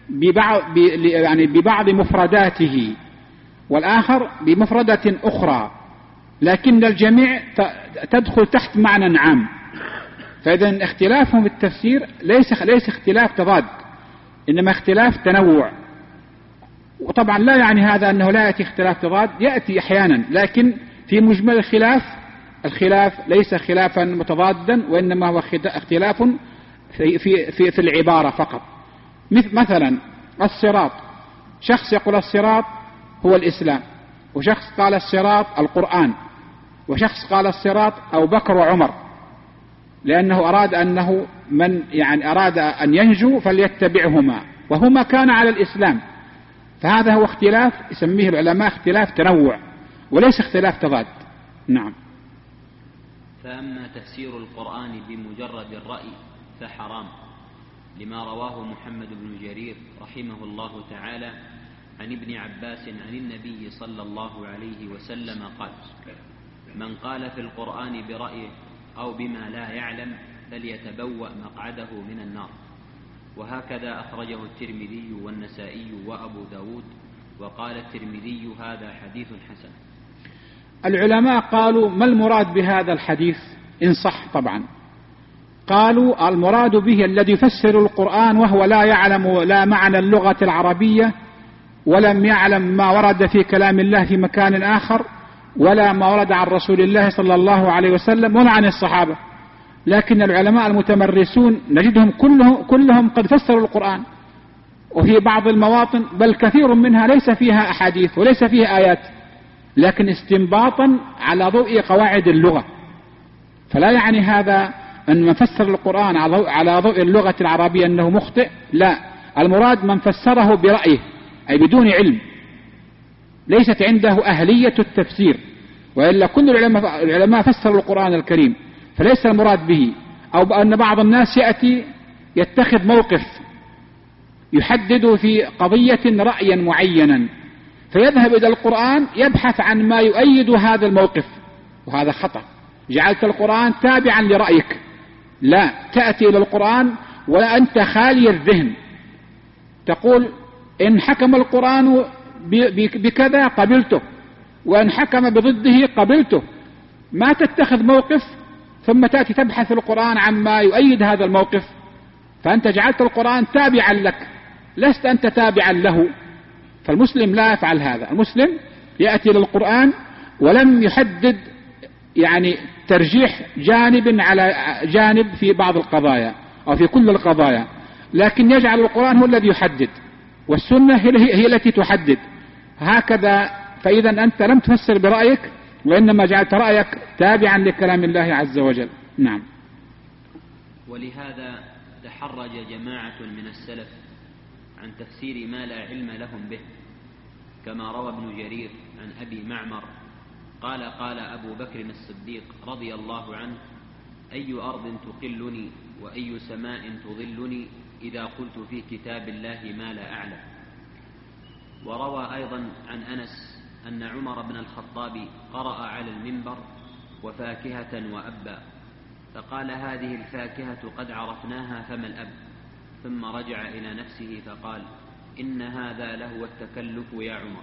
ببعض مفرداته والآخر بمفردة أخرى، لكن الجميع تدخل تحت معنى عام. فإذا اختلافهم في التفسير ليس اختلاف تضاد، إنما اختلاف تنوع. وطبعا لا يعني هذا أنه لا يأتي اختلاف تضاد، يأتي أحيانا، لكن في مجمل الخلاف ليس خلافا متضادا، وإنما هو اختلاف في العبارة فقط. مثلا الصراط، شخص يقول الصراط هو الإسلام، وشخص قال الصراط القرآن، وشخص قال الصراط أبو بكر وعمر، لأنه أراد أنه من أراد أن ينجو فليتبعهما، وهما كان على الإسلام. فهذا هو اختلاف يسميه العلماء اختلاف تنوع، وليس اختلاف تضاد. نعم. فأما تفسير القرآن بمجرد الرأي فحرام، لما رواه محمد بن جرير رحمه الله تعالى عن ابن عباس عن النبي صلى الله عليه وسلم قال: من قال في القرآن برأيه أو بما لا يعلم فليتبوأ مقعده من النار. وهكذا أخرجه الترمذي والنسائي وأبو داود، وقال الترمذي هذا حديث حسن. العلماء قالوا ما المراد بهذا الحديث إن صح؟ طبعا قالوا المراد به الذي يفسر القرآن وهو لا يعلم لا معنى اللغة العربية، ولم يعلم ما ورد في كلام الله في مكان آخر، ولا ما ورد عن رسول الله صلى الله عليه وسلم ولا عن الصحابة. لكن العلماء المتمرسون نجدهم كلهم قد فسروا القرآن، وفي بعض المواطن بل كثير منها ليس فيها أحاديث وليس فيها آيات، لكن استنباطا على ضوء قواعد اللغة. فلا يعني هذا أن من فسر القرآن على ضوء اللغة العربية أنه مخطئ، لا، المراد من فسره برأيه أي بدون علم، ليست عنده أهلية التفسير، وإلا كل العلماء فسروا القرآن الكريم، فليس المراد به. أو أن بعض الناس يأتي يتخذ موقف يحدد في قضية رأيا معينا، فيذهب إلى القرآن يبحث عن ما يؤيد هذا الموقف، وهذا خطأ. جعلت القرآن تابعا لرأيك، لا، تأتي إلى القرآن وأنت خالي الذهن، تقول إن حكم القرآن بكذا قبلته، وإن حكم بضده قبلته، ما تتخذ موقف ثم تأتي تبحث القرآن عما يؤيد هذا الموقف، فأنت جعلت القرآن تابعا لك، لست أنت تابعا له. فالمسلم لا يفعل هذا، المسلم يأتي للقرآن ولم يحدد يعني ترجيح جانب على جانب في بعض القضايا أو في كل القضايا، لكن يجعل القرآن هو الذي يحدد، والسنة هي التي تحدد، هكذا. فإذا أنت لم تفسر برأيك، وإنما جعلت رأيك تابعا لكلام الله عز وجل. نعم. ولهذا تحرج جماعة من السلف عن تفسير ما لا علم لهم به، كما روى ابن جرير عن أبي معمر قال قال أبو بكر الصديق رضي الله عنه: أي أرض تقلني وأي سماء تظلني إذا قلت في كتاب الله ما لا أعلم. وروى أيضا عن أنس أن عمر بن الخطاب قرأ على المنبر: وفاكهة وأبا، فقال: هذه الفاكهة قد عرفناها فما الأب؟ ثم رجع إلى نفسه فقال: إن هذا لهو التكلف يا عمر.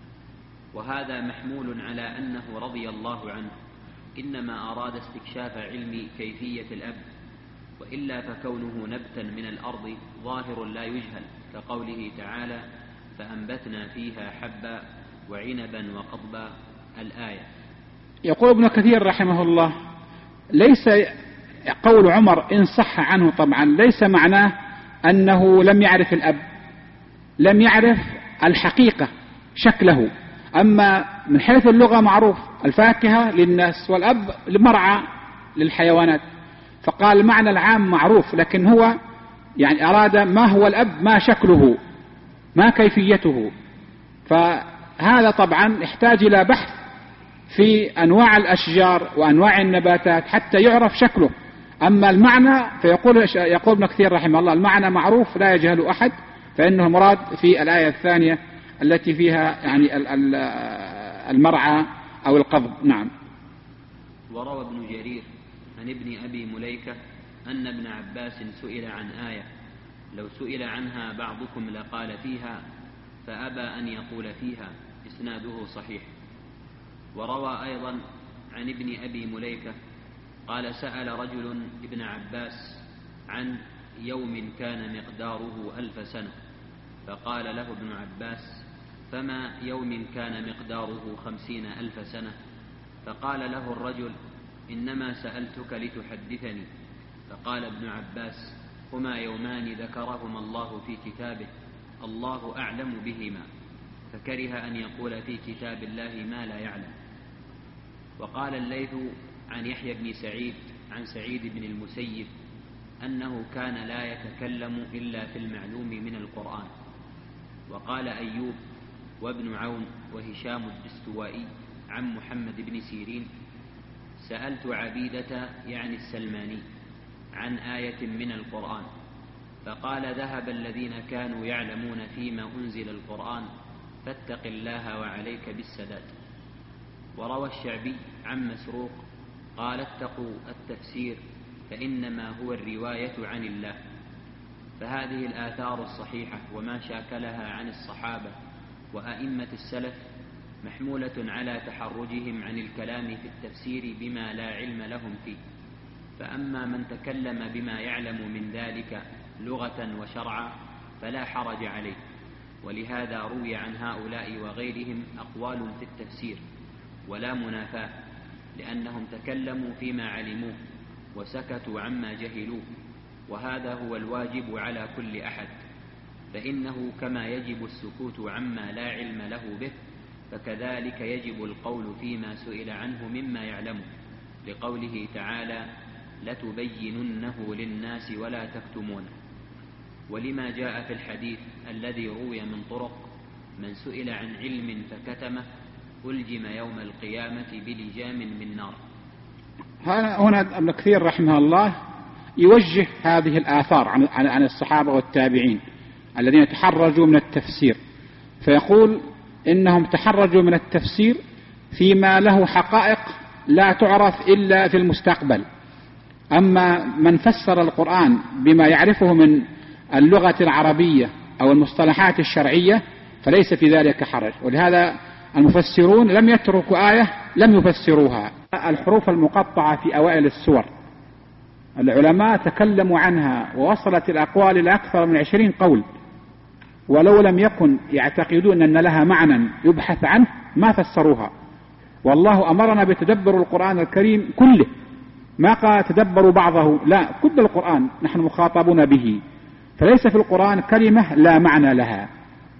وهذا محمول على أنه رضي الله عنه إنما أراد استكشاف علم كيفية الأب، وإلا فكونه نبتا من الأرض ظاهر لا يجهل، كقوله تعالى: فأنبتنا فيها حبا وعنبا وقضبا، الآية. يقول ابن كثير رحمه الله: ليس قول عمر إن صح عنه طبعا ليس معناه أنه لم يعرف الأب، لم يعرف الحقيقة شكله. أما من حيث اللغة معروف الفاكهة للناس والأب لمرعى للحيوانات، فقال المعنى العام معروف، لكن هو يعني أراد ما هو الأب، ما شكله، ما كيفيته. فهذا طبعا يحتاج إلى بحث في أنواع الأشجار وأنواع النباتات حتى يعرف شكله. أما المعنى فيقول ابن كثير رحمه الله: المعنى معروف لا يجهل أحد، فإنه مراد في الآية الثانية التي فيها يعني المرعى أو القضب. نعم. وروى ابن جرير عن ابن أبي مليكة أن ابن عباس سئل عن آية: لو سئل عنها بعضكم لقال فيها، فأبى أن يقول فيها، إسناده صحيح. وروى أيضا عن ابن أبي مليكة قال: سأل رجل ابن عباس عن يوم كان مقداره 1000 سنة، فقال له ابن عباس: فما يوم كان مقداره 50,000 سنة؟ فقال له الرجل: إنما سألتك لتحدثني. فقال ابن عباس: هما يومان ذكرهما الله في كتابه، الله أعلم بهما، فكره أن يقول في كتاب الله ما لا يعلم. وقال الليث عن يحيى بن سعيد عن سعيد بن المسيب أنه كان لا يتكلم إلا في المعلوم من القرآن. وقال أيوب وابن عون وهشام الدستوائي عن محمد بن سيرين: سألت عبيدة يعني السلماني عن آية من القرآن، فقال: ذهب الذين كانوا يعلمون فيما أنزل القرآن، فاتق الله وعليك بالسداد. وروى الشعبي عن مسروق قال: اتقوا التفسير فإنما هو الرواية عن الله. فهذه الآثار الصحيحة وما شاكلها عن الصحابة وأئمة السلف محمولة على تحرجهم عن الكلام في التفسير بما لا علم لهم فيه. فأما من تكلم بما يعلم من ذلك لغة وشرعا فلا حرج عليه. ولهذا روي عن هؤلاء وغيرهم أقوال في التفسير ولا منافاة، لأنهم تكلموا فيما علموه وسكتوا عما جهلوه، وهذا هو الواجب على كل أحد، فإنه كما يجب السكوت عما لا علم له به فكذلك يجب القول فيما سئل عنه مما يعلمه، لقوله تعالى: لتبيننه للناس ولا تكتمونه. ولما جاء في الحديث الذي روي من طرق: من سئل عن علم فكتمه ألجم يوم القيامة بلجام من نار. هنا ابن كثير رحمه الله يوجه هذه الآثار عن الصحابة والتابعين الذين تحرجوا من التفسير، فيقول إنهم تحرجوا من التفسير فيما له حقائق لا تعرف إلا في المستقبل. أما من فسر القرآن بما يعرفه من اللغة العربية أو المصطلحات الشرعية فليس في ذلك حرج. ولهذا المفسرون لم يتركوا آية لم يفسروها. الحروف المقطعة في أوائل السور العلماء تكلموا عنها ووصلت الأقوال إلى أكثر من 20 قول، ولو لم يكن يعتقدون أن لها معنى يبحث عنه ما فسروها. والله أمرنا بتدبر القرآن الكريم كله، ما قال تدبروا بعضه، لا، كل القرآن نحن مخاطبون به، فليس في القرآن كلمة لا معنى لها.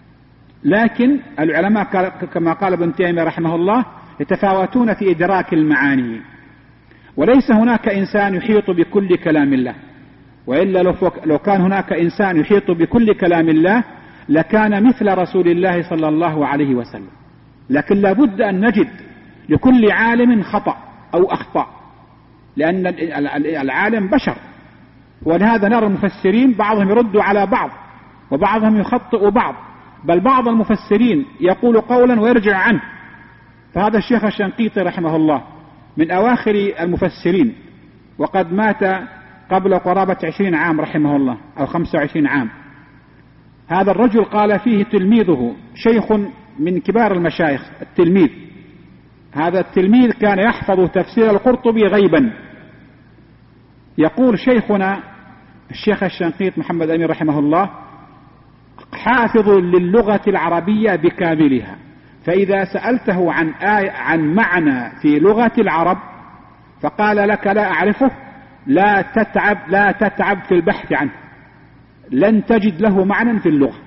لكن العلماء كما قال ابن تيمية رحمه الله يتفاوتون في إدراك المعاني، وليس هناك إنسان يحيط بكل كلام الله، وإلا لو كان هناك إنسان يحيط بكل كلام الله لكان مثل رسول الله صلى الله عليه وسلم. لكن لابد أن نجد لكل عالم خطأ أو أخطأ، لأن العالم بشر. ولهذا نرى المفسرين بعضهم يرد على بعض وبعضهم يخطئ بعض، بل بعض المفسرين يقول قولا ويرجع عنه. فهذا الشيخ الشنقيطي رحمه الله من أواخر المفسرين، وقد مات قبل قرابة 20 عام رحمه الله أو 25 عام. هذا الرجل قال فيه تلميذه شيخ من كبار المشايخ، التلميذ هذا التلميذ كان يحفظ تفسير القرطبي غيبا. يقول شيخنا الشيخ الشنقيط محمد أمين رحمه الله حافظ للغة العربية بكاملها، فإذا سألته عن معنى في لغة العرب فقال لك لا أعرفه، لا تتعب في البحث عنه، لن تجد له معنى في اللغة.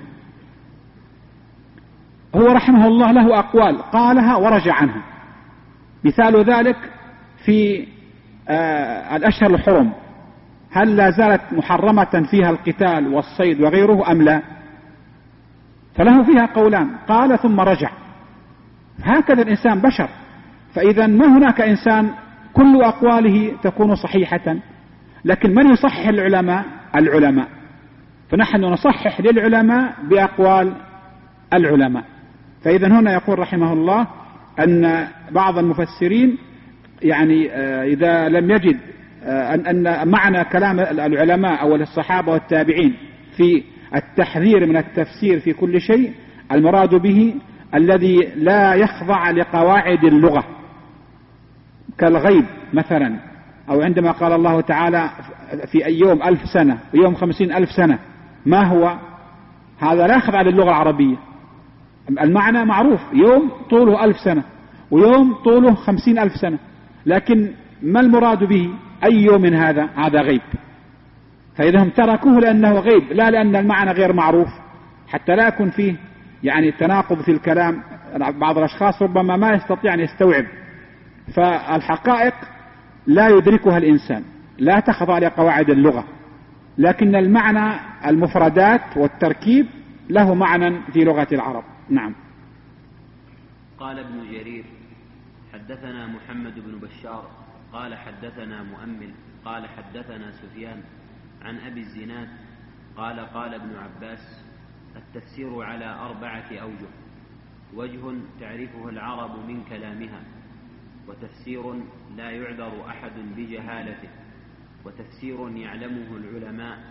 هو رحمه الله له أقوال قالها ورجع عنها. مثال ذلك في الأشهر الحرم، هل لا زالت محرمة فيها القتال والصيد وغيره أم لا؟ فله فيها قولان، قال ثم رجع. هكذا الإنسان بشر، فإذا ما هناك إنسان كل أقواله تكون صحيحة، لكن من يصحح العلماء، فنحن نصحح للعلماء بأقوال العلماء. فإذا هنا يقول رحمه الله أن بعض المفسرين يعني إذا لم يجد أن معنى كلام العلماء أو الصحابة والتابعين في التحذير من التفسير في كل شيء، المراد به الذي لا يخضع لقواعد اللغة كالغيب مثلا، أو عندما قال الله تعالى في يوم 1000 سنة ويوم 50,000 سنة، ما هو هذا؟ لا يخضع للغة العربية. المعنى معروف، يوم طوله 1000 سنة ويوم طوله 50,000 سنة، لكن ما المراد به؟ أي يوم هذا غيب. فإذا هم تركوه لأنه غيب، لا لأن المعنى غير معروف، حتى لا يكون فيه يعني تناقض في الكلام. بعض الأشخاص ربما ما يستطيع أن يستوعب، فالحقائق لا يدركها الإنسان، لا تخضع لقواعد اللغة، لكن المعنى المفردات والتركيب له معنى في لغة العرب. نعم. قال ابن جرير: حدثنا محمد بن بشار قال حدثنا مؤمل قال حدثنا سفيان عن أبي الزناد قال قال ابن عباس: التفسير على 4 أوجه: وجه تعرفه العرب من كلامها، وتفسير لا يعذر أحد بجهالته، وتفسير يعلمه العلماء،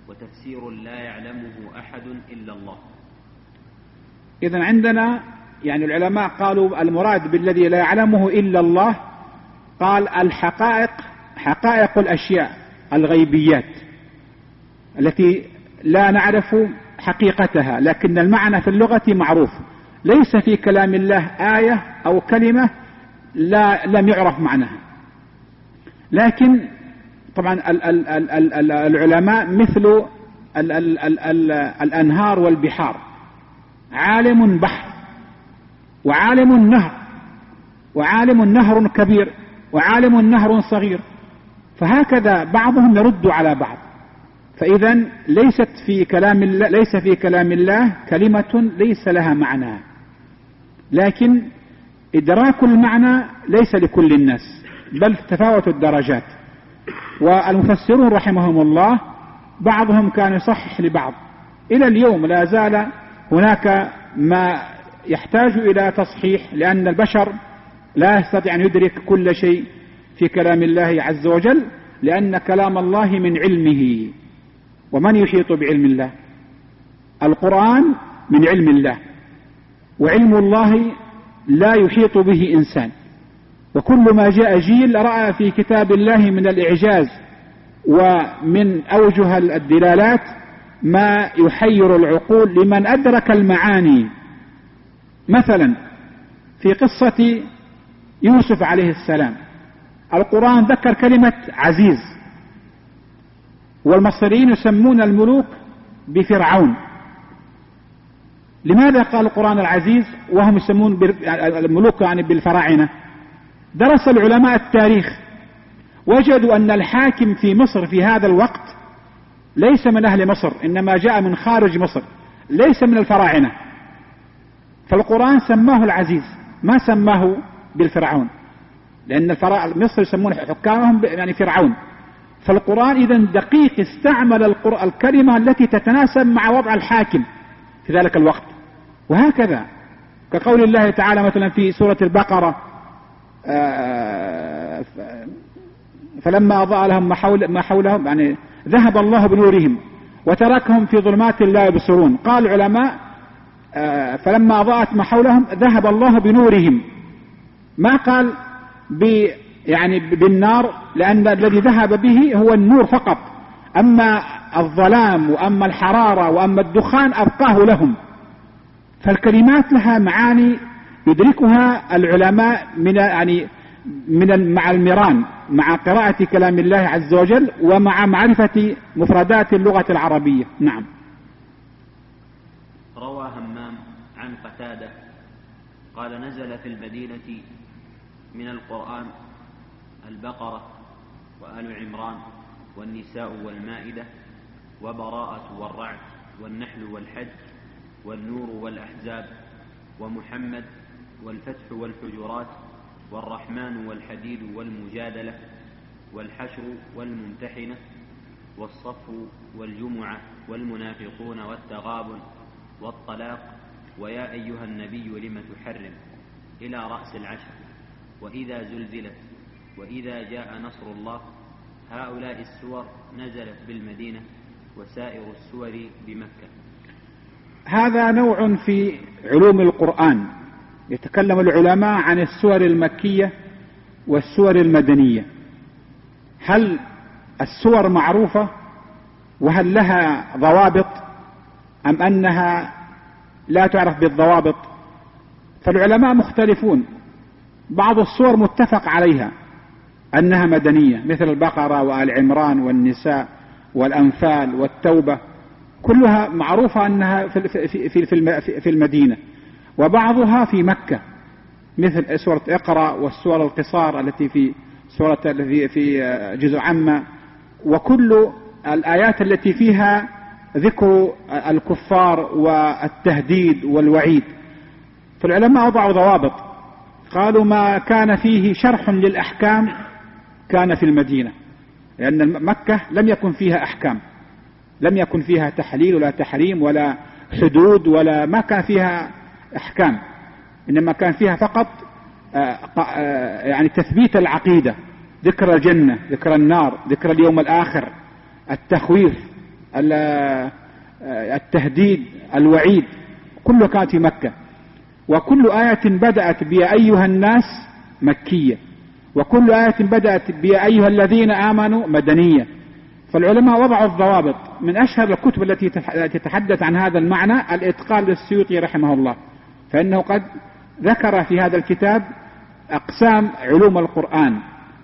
وتفسير لا يعلمه أحد إلا الله. إذن عندنا يعني العلماء قالوا المراد بالذي لا يعلمه إلا الله، قال الحقائق، حقائق الأشياء الغيبيات التي لا نعرف حقيقتها، لكن المعنى في اللغة معروف. ليس في كلام الله آية أو كلمة لم يعرف معناها. لكن طبعا العلماء مثل الأنهار والبحار، عالم بحر وعالم نهر، وعالم نهر كبير وعالم نهر صغير، فهكذا بعضهم يرد على بعض. فإذا ليس في كلام الله كلمة ليس لها معنى، لكن إدراك المعنى ليس لكل الناس، بل تفاوت الدرجات. والمفسرون رحمهم الله بعضهم كان يصحح لبعض، إلى اليوم لا زال هناك ما يحتاج إلى تصحيح، لأن البشر لا يستطيع أن يدرك كل شيء في كلام الله عز وجل، لأن كلام الله من علمه. ومن يحيط بعلم الله؟ القرآن من علم الله، وعلم الله لا يحيط به إنسان. وكل ما جاء جيل رأى في كتاب الله من الإعجاز ومن أوجه الدلالات ما يحير العقول لمن أدرك المعاني. مثلا في قصة يوسف عليه السلام، القرآن ذكر كلمة عزيز، والمصريين يسمون الملوك بفرعون. لماذا قال القرآن العزيز وهم يسمون الملوك يعني بالفراعنة؟ درس العلماء التاريخ وجدوا أن الحاكم في مصر في هذا الوقت ليس من أهل مصر، إنما جاء من خارج مصر، ليس من الفراعنة. فالقرآن سماه العزيز، ما سماه بالفرعون، لأن مصر يسمون حكامهم يعني فرعون. فالقرآن إذن دقيق، استعمل الكلمة التي تتناسب مع وضع الحاكم في ذلك الوقت. وهكذا كقول الله تعالى مثلا في سورة البقرة فلما أضاء لهم ما حولهم يعني ذهب الله بنورهم وتركهم في ظلمات لا يبصرون. قال العلماء فلما أضاءت ما حولهم ذهب الله بنورهم، ما قال يعني بالنار، لأن الذي ذهب به هو النور فقط، أما الظلام وأما الحرارة وأما الدخان أبقاه لهم. فالكلمات لها معاني يدركها العلماء مع المران، مع قراءة كلام الله عز وجل ومع معرفة مفردات اللغة العربية. نعم. روى همام عن قتادة قال نزل في المدينة من القرآن البقرة وآل عمران والنساء والمائدة وبراءة والرعد والنحل والحج والنور والأحزاب ومحمد والفتح والحجرات والرحمن والحديد والمجادلة والحشر والممتحنة والصف والجمعة والمنافقون والتغابن والطلاق ويا أيها النبي لم تحرم إلى رأس العشر وإذا زلزلت وإذا جاء نصر الله. هؤلاء السور نزلت بالمدينة وسائر السور بمكة. هذا نوع في علوم القرآن، يتكلم العلماء عن السور المكية والسور المدنية. هل السور معروفة وهل لها ضوابط أم أنها لا تعرف بالضوابط؟ فالعلماء مختلفون. بعض السور متفق عليها أنها مدنية، مثل البقرة وآل عمران والنساء والأنفال والتوبة، كلها معروفة أنها في المدينة، وبعضها في مكة مثل سورة اقرأ والسور القصار التي في جزء عامة، وكل الآيات التي فيها ذكر الكفار والتهديد والوعيد. فالعلماء وضعوا ضوابط، قالوا ما كان فيه شرح للأحكام كان في المدينة، لأن مكة لم يكن فيها أحكام، لم يكن فيها تحليل ولا تحريم ولا حدود ولا ما كان فيها أحكام، إنما كان فيها فقط يعني تثبيت العقيدة، ذكر الجنة، ذكر النار، ذكر اليوم الآخر، التخويف. التهديد، الوعيد، كله كانت في مكة. وكل آية بدأت بيا أيها الناس مكية، وكل آية بدأت بيا أيها الذين آمنوا مدنية. فالعلماء وضعوا الضوابط. من أشهر الكتب التي تتحدث عن هذا المعنى الإتقان للسيوطي رحمه الله، فإنه قد ذكر في هذا الكتاب أقسام علوم القرآن،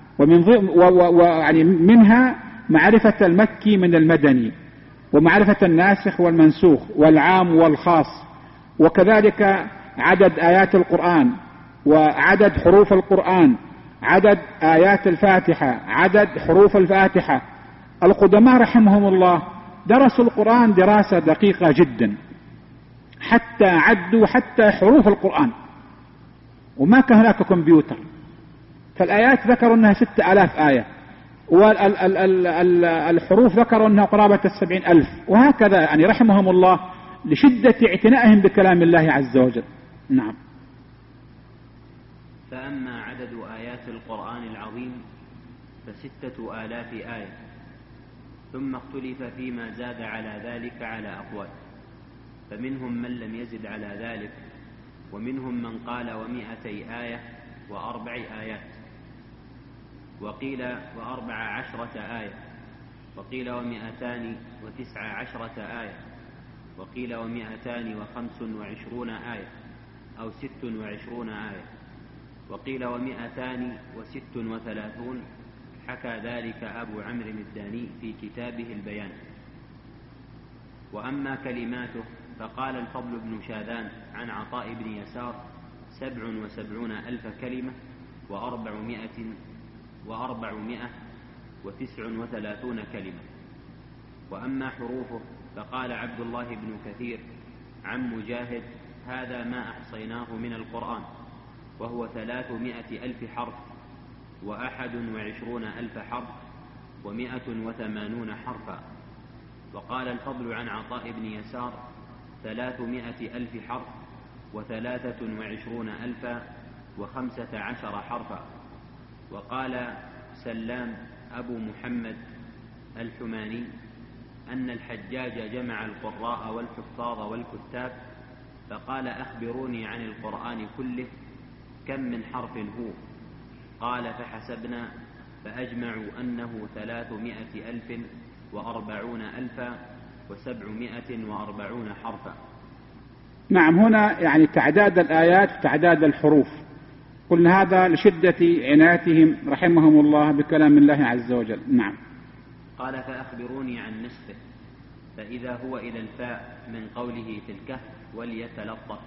يعني منها معرفة المكي من المدني، ومعرفة الناسخ والمنسوخ والعام والخاص، وكذلك عدد آيات القرآن، وعدد حروف القرآن، عدد آيات الفاتحة، عدد حروف الفاتحة. القدماء رحمهم الله درسوا القرآن دراسة دقيقة جدا، حتى عدوا حتى حروف القرآن، وما كان هناك كمبيوتر. فالآيات ذكروا أنها 6000 آية، والحروف ذكروا أنها قرابة 70,000، وهكذا يعني رحمهم الله لشدة اعتنائهم بكلام الله عز وجل. نعم. فأما عدد آيات القرآن العظيم ف6,000 آية، ثم اختلف فيما زاد على ذلك على أقوال، فمنهم من لم يزد على ذلك، ومنهم من قال 200 آية و4 آيات، وقيل 14 آية، وقيل 219 آية، وقيل 225 آية أو 26 آية، وقيل 236. حكى ذلك أبو عمرو الداني في كتابه البيان. وأما كلماته فقال الفضل بن شاذان عن عطاء بن يسار 77,000 كلمة و439 كلمة. وأما حروفه فقال عبد الله بن كثير عن مجاهد: هذا ما أحصيناه من القرآن، وهو 300,000 حرف و21,000 حرف و180 حرفا. وقال الفضل عن عطاء بن يسار 300,000 حرف و23,000 و15 حرفا. وقال سلام أبو محمد الحماني أن الحجاج جمع القراء والحفاظ والكتاب، فقال: أخبروني عن القرآن كله كم من حرف هو؟ قال: فحسبنا فأجمعوا أنه 340,040 حرفا. نعم. هنا يعني تعداد الآيات وتعداد الحروف، قلنا هذا لشدة عنايتهم رحمهم الله بكلام الله عز وجل. نعم. قال: فأخبروني عن نسخه، فإذا هو إلى الفاء من قوله في الكهف وليتلطف،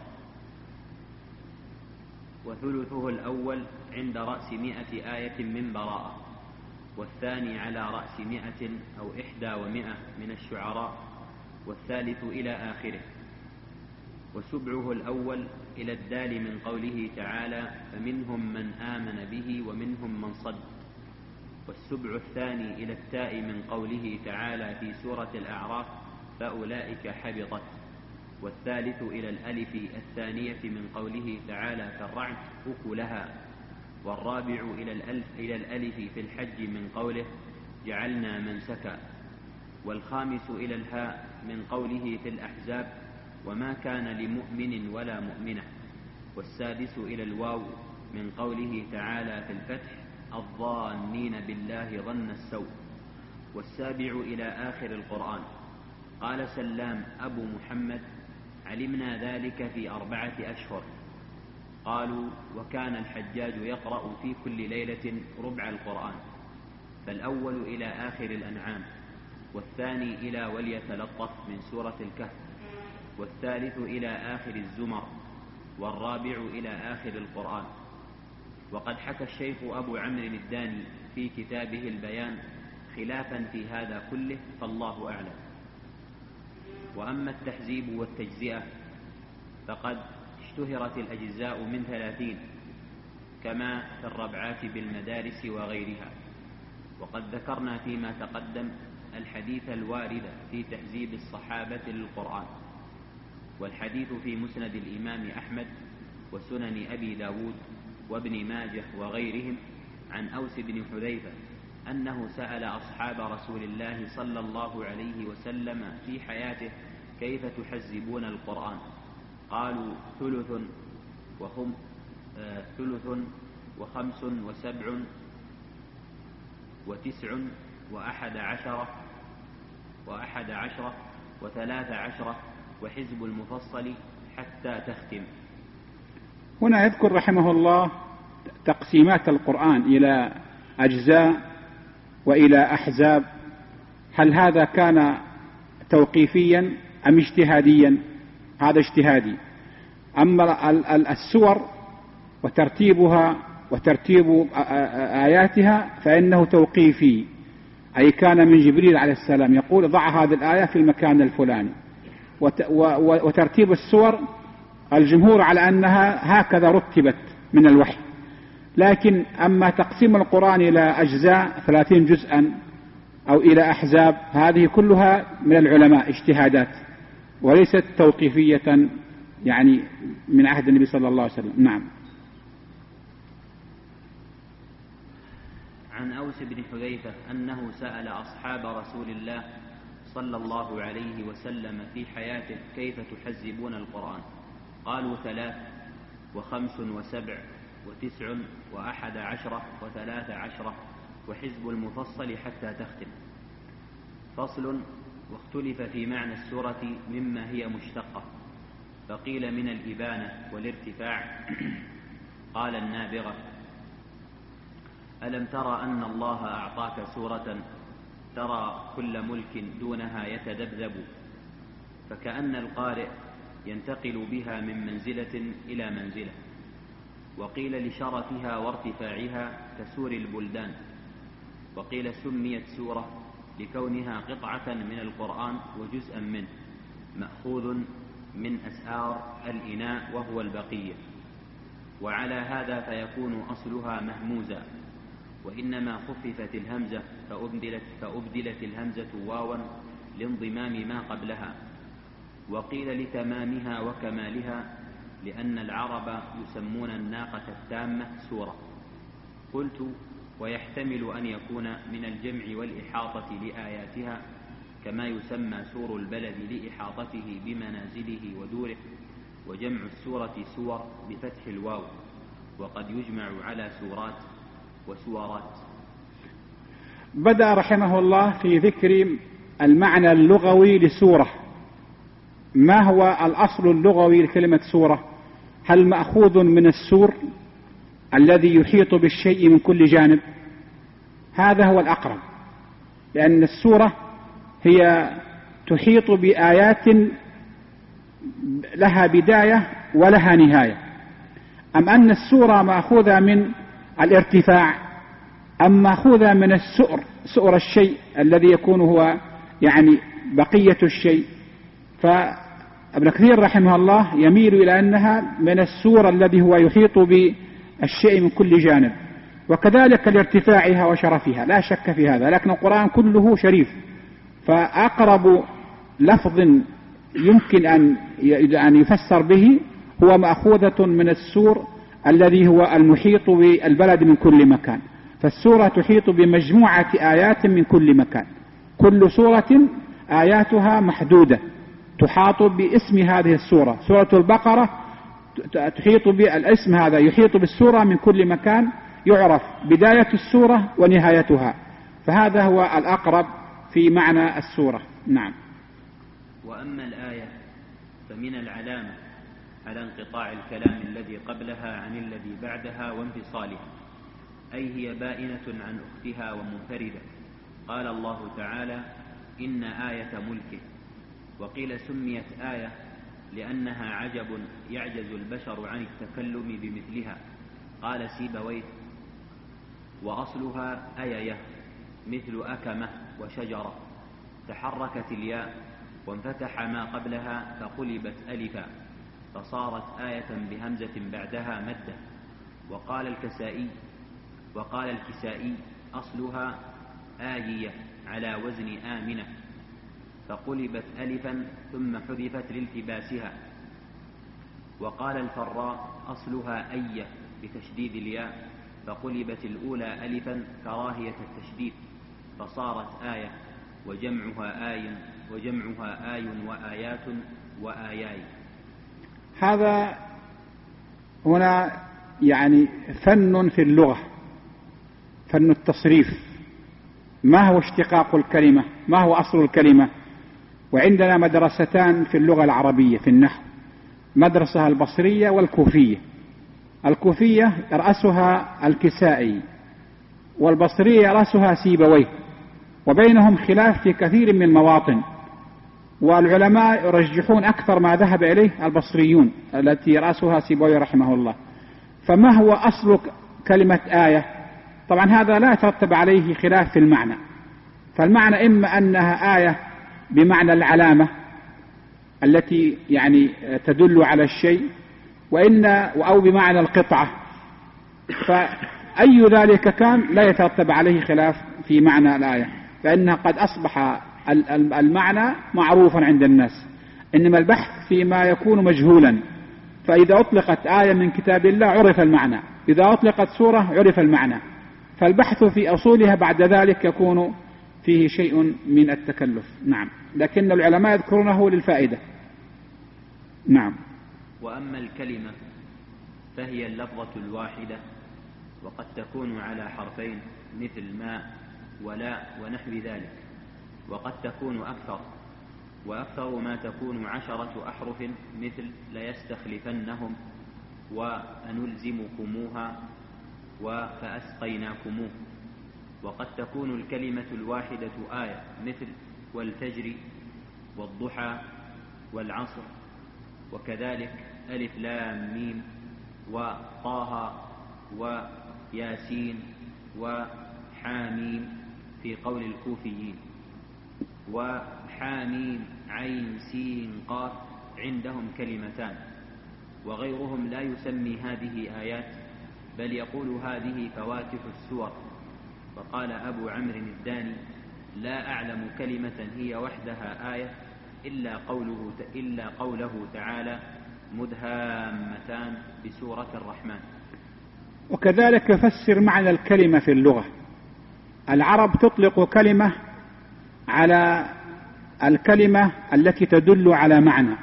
وثلثه الأول عند رأس 100 آية من براءة، والثاني على رأس 100 أو 100 من الشعراء، والثالث إلى آخره. وسبعه الأول إلى الدال من قوله تعالى: فمنهم من آمن به ومنهم من صد. والسبع الثاني إلى التاء من قوله تعالى في سورة الأعراف: فأولئك حبطت. والثالث إلى الألف الثانية من قوله تعالى كالرعد: أكلها. والرابع إلى الألف في الحج من قوله: جعلنا منسكا. والخامس إلى الهاء من قوله في الأحزاب: وما كان لمؤمن ولا مؤمنة. والسادس إلى الواو من قوله تعالى في الفتح: الظانين بالله ظن السوء. والسابع إلى آخر القرآن. قال سلام أبو محمد: علمنا ذلك في 4 أشهر. قالوا: وكان الحجاج يقرأ في كل ليلة ربع القرآن، فالأول إلى آخر الأنعام، والثاني إلى وليتلطف من سورة الكهف، والثالث إلى آخر الزمر، والرابع إلى آخر القرآن. وقد حكى الشيخ أبو عمرو الداني في كتابه البيان خلافا في هذا كله، فالله أعلم. وأما التحزيب والتجزئة فقد اشتهرت الأجزاء من 30 كما في الربعات بالمدارس وغيرها. وقد ذكرنا فيما تقدم الحديث الوارد في تحزيب الصحابة للقرآن، والحديث في مسند الإمام أحمد وسنن أبي داود وابن ماجه وغيرهم عن أوس بن حذيفة أنه سأل أصحاب رسول الله صلى الله عليه وسلم في حياته كيف تحزبون القرآن؟ قالوا ثلث وخمس وسبع وتسع وأحد عشرة وثلاث عشرة وحزب المفصل حتى تختم. هنا يذكر رحمه الله تقسيمات القرآن إلى أجزاء وإلى أحزاب. هل هذا كان توقيفيا أم اجتهاديا؟ هذا اجتهادي. أما السور وترتيبها وترتيب آياتها فإنه توقيفي، أي كان من جبريل عليه السلام يقول ضع هذه الآية في المكان الفلاني. وترتيب السور الجمهور على أنها هكذا رتبت من الوحي. لكن أما تقسيم القرآن إلى أجزاء 30 جزءا أو إلى أحزاب هذه كلها من العلماء اجتهادات وليست توقيفية يعني من عهد النبي صلى الله عليه وسلم. نعم. عن أوس بن حذيفة أنه سأل أصحاب رسول الله صلى الله عليه وسلم في حياته كيف تحزبون القرآن؟ قالوا 3 و5 و7 و9 و11 و13 وحزب المفصل حتى تختم. فصل. واختلف في معنى السورة مما هي مشتقة، فقيل من الإبانة والارتفاع. قال النابغة: ألم ترى أن الله أعطاك سورة ترى كل ملك دونها يتذبذب، فكأن القارئ ينتقل بها من منزلة إلى منزلة. وقيل لشرفها وارتفاعها كسور البلدان. وقيل سميت سورة لكونها قطعة من القرآن وجزءا منه مأخوذ من أسآر الإناء وهو البقية. وعلى هذا فيكون أصلها مهموزا، وإنما خففت الهمزة فأبدلت الهمزة واوا لانضمام ما قبلها. وقيل لتمامها وكمالها، لأن العرب يسمون الناقة التامة سورة. قلت: ويحتمل أن يكون من الجمع والإحاطة لآياتها، كما يسمى سور البلد لإحاطته بمنازله ودوره. وجمع السورة سور بفتح الواو، وقد يجمع على سورات وسورات. بدأ رحمه الله في ذكر المعنى اللغوي لسورة. ما هو الأصل اللغوي لكلمة سورة؟ هل مأخوذ من السور الذي يحيط بالشيء من كل جانب؟ هذا هو الأقرب، لأن السورة هي تحيط بآيات لها بداية ولها نهاية. أم أن السورة مأخوذة من الارتفاع، أم مأخوذة من سؤر الشيء الذي يكون هو يعني بقية الشيء. فابن كثير رحمه الله يميل إلى أنها من السور الذي هو يحيط بالشيء من كل جانب، وكذلك لارتفاعها وشرفها لا شك في هذا. لكن القرآن كله شريف، فأقرب لفظ يمكن أن يفسر به هو مأخوذة من السور الذي هو المحيط بالبلد من كل مكان. فالسورة تحيط بمجموعة آيات من كل مكان، كل سورة آياتها محدودة تحاط باسم هذه السورة. سورة البقرة تحيط بالاسم هذا، يحيط بالسورة من كل مكان، يعرف بداية السورة ونهايتها. فهذا هو الأقرب في معنى السورة. نعم. وأما الآية فمن العلامة على انقطاع الكلام الذي قبلها عن الذي بعدها وانفصالها، أي هي بائنة عن أختها ومنفردة. قال الله تعالى: إن آية ملكه. وقيل سميت آية لأنها عجب يعجز البشر عن التكلم بمثلها. قال سيبويه: وأصلها أيية مثل أكمة وشجرة، تحركت الياء وانفتح ما قبلها فقلبت ألفا، فصارت آية بهمزة بعدها مدة. وقال الكسائي أصلها آيية على وزن آمنة، فقلبت ألفا ثم حذفت لالتباسها. وقال الفراء أصلها أية بتشديد الياء، فقلبت الأولى ألفا كراهية التشديد فصارت آية وجمعها آي وآيات وآياي. هذا هنا يعني فن في اللغة، فن التصريف، ما هو اشتقاق الكلمة، ما هو أصل الكلمة. وعندنا مدرستان في اللغة العربية في النحو، مدرسة البصرية والكوفية. الكوفية رأسها الكسائي، والبصرية رأسها سيبويه، وبينهم خلاف في كثير من المواطن، والعلماء يرجحون أكثر ما ذهب إليه البصريون التي رأسها سيبويه رحمه الله. فما هو أصل كلمة آية؟ طبعا هذا لا يترتب عليه خلاف في المعنى، فالمعنى إما أنها آية بمعنى العلامة التي يعني تدل على الشيء، أو بمعنى القطعة، فأي ذلك كان لا يترتب عليه خلاف في معنى الآية، فإنها قد أصبح المعنى معروفا عند الناس، إنما البحث فيما يكون مجهولا. فإذا أطلقت آية من كتاب الله عرف المعنى، إذا أطلقت سورة عرف المعنى، فالبحث في أصولها بعد ذلك يكون فيه شيء من التكلف. نعم، لكن العلماء يذكرونه للفائدة. نعم. وأما الكلمة فهي اللفظة الواحدة، وقد تكون على حرفين مثل ما ولا ونحو ذلك، وقد تكون أكثر، وأكثر ما تكون 10 أحرف مثل ليستخلفنهم وأنلزمكموها وفأسقيناكموه. وقد تكون الكلمة الواحدة آية مثل والفجر والضحى والعصر، وكذلك ألف لام ميم وطه وياسين وحاميم في قول الكوفيين، وحاميم عين سين قاف عندهم كلمتان. وغيرهم لا يسمي هذه آيات، بل يقول هذه فواتح السور. فقال أبو عمرو الداني: لا أعلم كلمة هي وحدها آية إلا قوله تعالى مدهامتان بسورة الرحمن. وكذلك يفسر معنى الكلمة في اللغة. العرب تطلق كلمة على الكلمة التي تدل على معنى،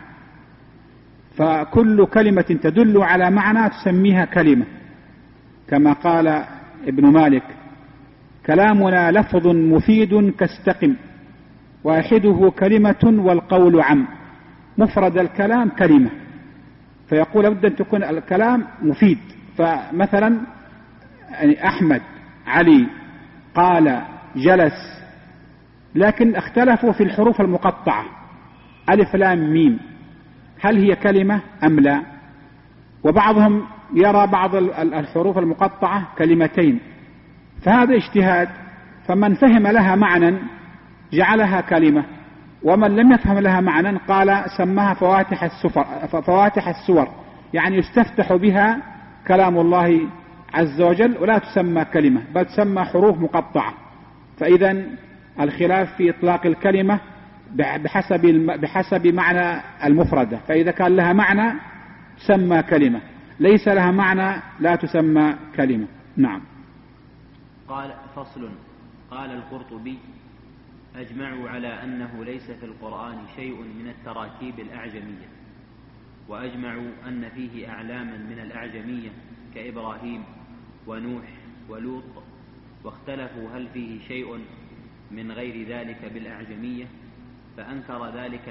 فكل كلمة تدل على معنى تسميها كلمة، كما قال ابن مالك: كلامنا لفظ مفيد كاستقم، واحده كلمة والقول عم. مفرد الكلام كلمة، فيقول لابد أن تكون الكلام مفيد. فمثلا يعني أحمد، علي، قال، جلس، لكن اختلفوا في الحروف المقطعة ألف لام ميم، هل هي كلمة أم لا؟ وبعضهم يرى بعض الحروف المقطعة كلمتين، فهذا اجتهاد. فمن فهم لها معنى جعلها كلمة، ومن لم يفهم لها معنى قال سماها فواتح السور، يعني يستفتح بها كلام الله عز وجل، ولا تسمى كلمة بل تسمى حروف مقطعة. فإذا الخلاف في إطلاق الكلمة بحسب معنى المفردة، فإذا كان لها معنى تسمى كلمة، ليس لها معنى لا تسمى كلمة. نعم. قال: فصل. قال القرطبي: أجمعوا على أنه ليس في القرآن شيء من التراكيب الأعجمية، وأجمعوا أن فيه أعلاما من الأعجمية كإبراهيم ونوح ولوط، واختلفوا هل فيه شيء من غير ذلك بالأعجمية، فأنكر ذلك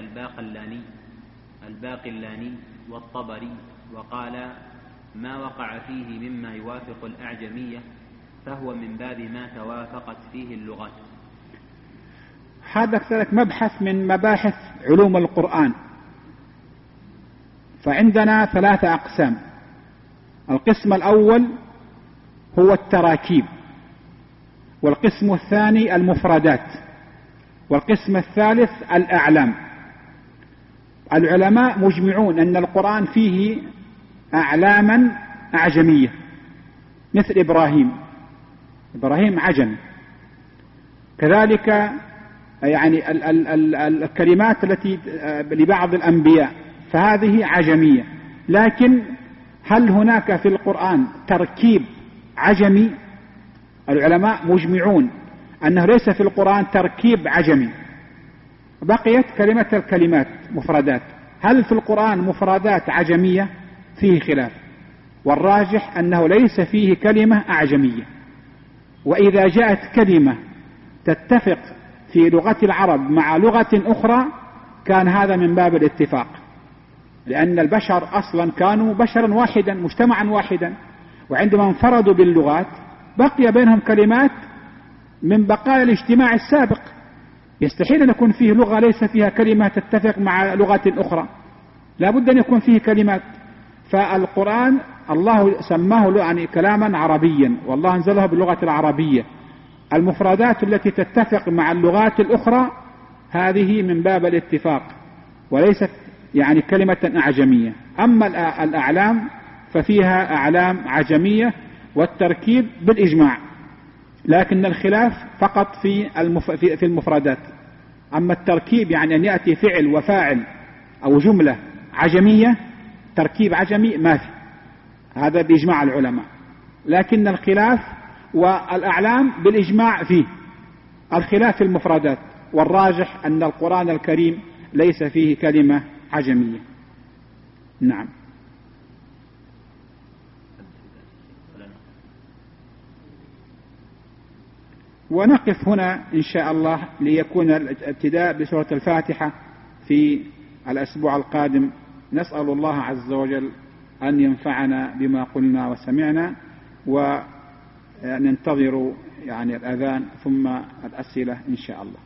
الباقلاني والطبري، وقال: ما وقع فيه مما يوافق الأعجمية فهو من باب ما توافقت فيه اللغات. هذا كذلك مبحث من مباحث علوم القرآن. فعندنا 3 أقسام. القسم الأول هو التراكيب، والقسم الثاني المفردات، والقسم الثالث الأعلام. العلماء مجمعون أن القرآن فيه أعلاما أعجمية مثل إبراهيم عجم، كذلك يعني الكلمات التي لبعض الأنبياء فهذه عجمية. لكن هل هناك في القرآن تركيب عجمي العلماء مجمعون أنه ليس في القرآن تركيب عجمي. بقيت كلمة الكلمات مفردات. هل في القرآن مفردات عجمية؟ فيه خلاف، والراجح أنه ليس فيه كلمة أعجمية. وإذا جاءت كلمة تتفق في لغة العرب مع لغة أخرى كان هذا من باب الاتفاق، لأن البشر أصلا كانوا بشرا واحدا مجتمعا واحدا، وعندما انفردوا باللغات بقي بينهم كلمات من بقايا الاجتماع السابق. يستحيل أن يكون فيه لغة ليس فيها كلمة تتفق مع لغة أخرى، لا بد أن يكون فيه كلمات. فالقرآن الله سماه يعني كلاما عربيا، والله أنزله باللغة العربية. المفردات التي تتفق مع اللغات الأخرى هذه من باب الاتفاق وليست يعني كلمة أعجمية. أما الأعلام ففيها أعلام عجمية والتركيب بالإجماع، لكن الخلاف فقط في المفردات. أما التركيب يعني أن يأتي فعل وفاعل أو جملة عجمية تركيب عجمي ما في، هذا بإجماع العلماء. لكن الخلاف والأعلام بالإجماع فيه، الخلاف في المفردات، والراجح أن القرآن الكريم ليس فيه كلمة عجمية. نعم. ونقف هنا إن شاء الله ليكون الابتداء بسورة الفاتحة في الأسبوع القادم. نسأل الله عز وجل أن ينفعنا بما قلنا وسمعنا، وننتظر يعني الأذان ثم الأسئلة إن شاء الله.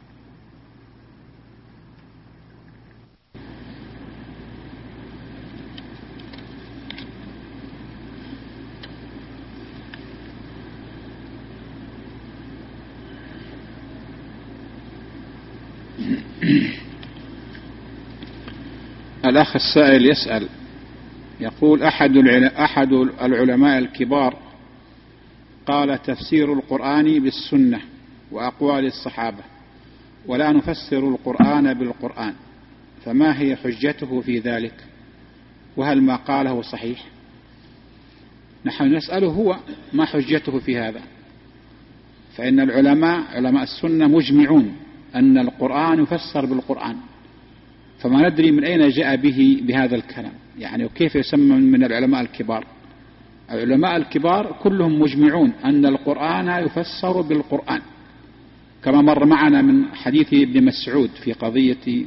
الأخ السائل يسأل يقول: أحد العلماء الكبار قال: تفسير القرآن بالسنة وأقوال الصحابة، ولا نفسر القرآن بالقرآن، فما هي حجته في ذلك؟ وهل ما قاله صحيح؟ نحن نسأله هو ما حجته في هذا، فإن علماء السنة مجمعون أن القرآن يفسر بالقرآن، فما ندري من أين جاء بهذا الكلام يعني، وكيف يسمى من العلماء الكبار. العلماء الكبار كلهم مجمعون أن القرآن يفسر بالقرآن، كما مر معنا من حديث ابن مسعود في قضية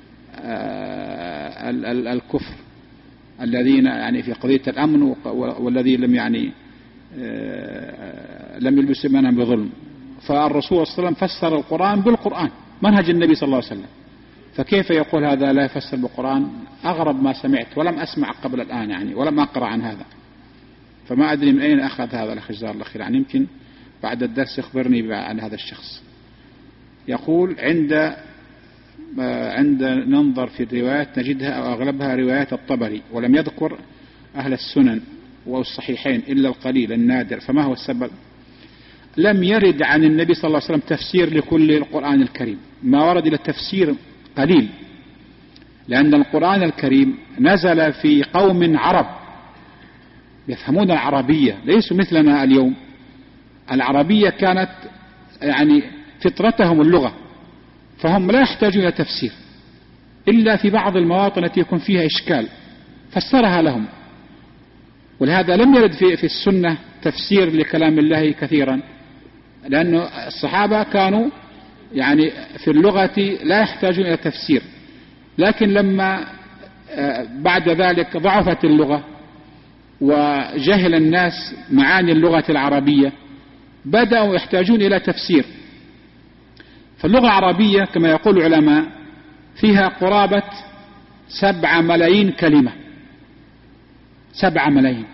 الكفر الذين يعني في قضية الأمن والذي لم يلبس منهم بظلم. فالرسول صلى الله عليه وسلم فسر القرآن بالقرآن، منهج النبي صلى الله عليه وسلم، فكيف يقول هذا لا يفسر بالقرآن؟ أغرب ما سمعت، ولم أسمع قبل الآن يعني، ولم أقرأ عن هذا، فما أدري من أين أخذ هذا الأخ جزاه الله خير يعني، يمكن بعد الدرس يخبرني عن هذا الشخص. يقول: عند ننظر في الروايات نجدها أو أغلبها روايات الطبري، ولم يذكر أهل السنن والصحيحين إلا القليل النادر، فما هو السبب؟ لم يرد عن النبي صلى الله عليه وسلم تفسير لكل القرآن الكريم، ما ورد إلى التفسير قليل، لأن القرآن الكريم نزل في قوم عرب يفهمون العربية، ليسوا مثلنا اليوم. العربية كانت يعني فطرتهم اللغة، فهم لا يحتاجون إلى تفسير إلا في بعض المواطن التي يكون فيها إشكال فسرها لهم. ولهذا لم يرد في السنة تفسير لكلام الله كثيرا، لأن الصحابة كانوا يعني في اللغة لا يحتاجون إلى تفسير. لكن لما بعد ذلك ضعفت اللغة وجهل الناس معاني اللغة العربية بدأوا يحتاجون إلى تفسير. فاللغة العربية كما يقول العلماء فيها قرابة 7 ملايين كلمة، 7 ملايين،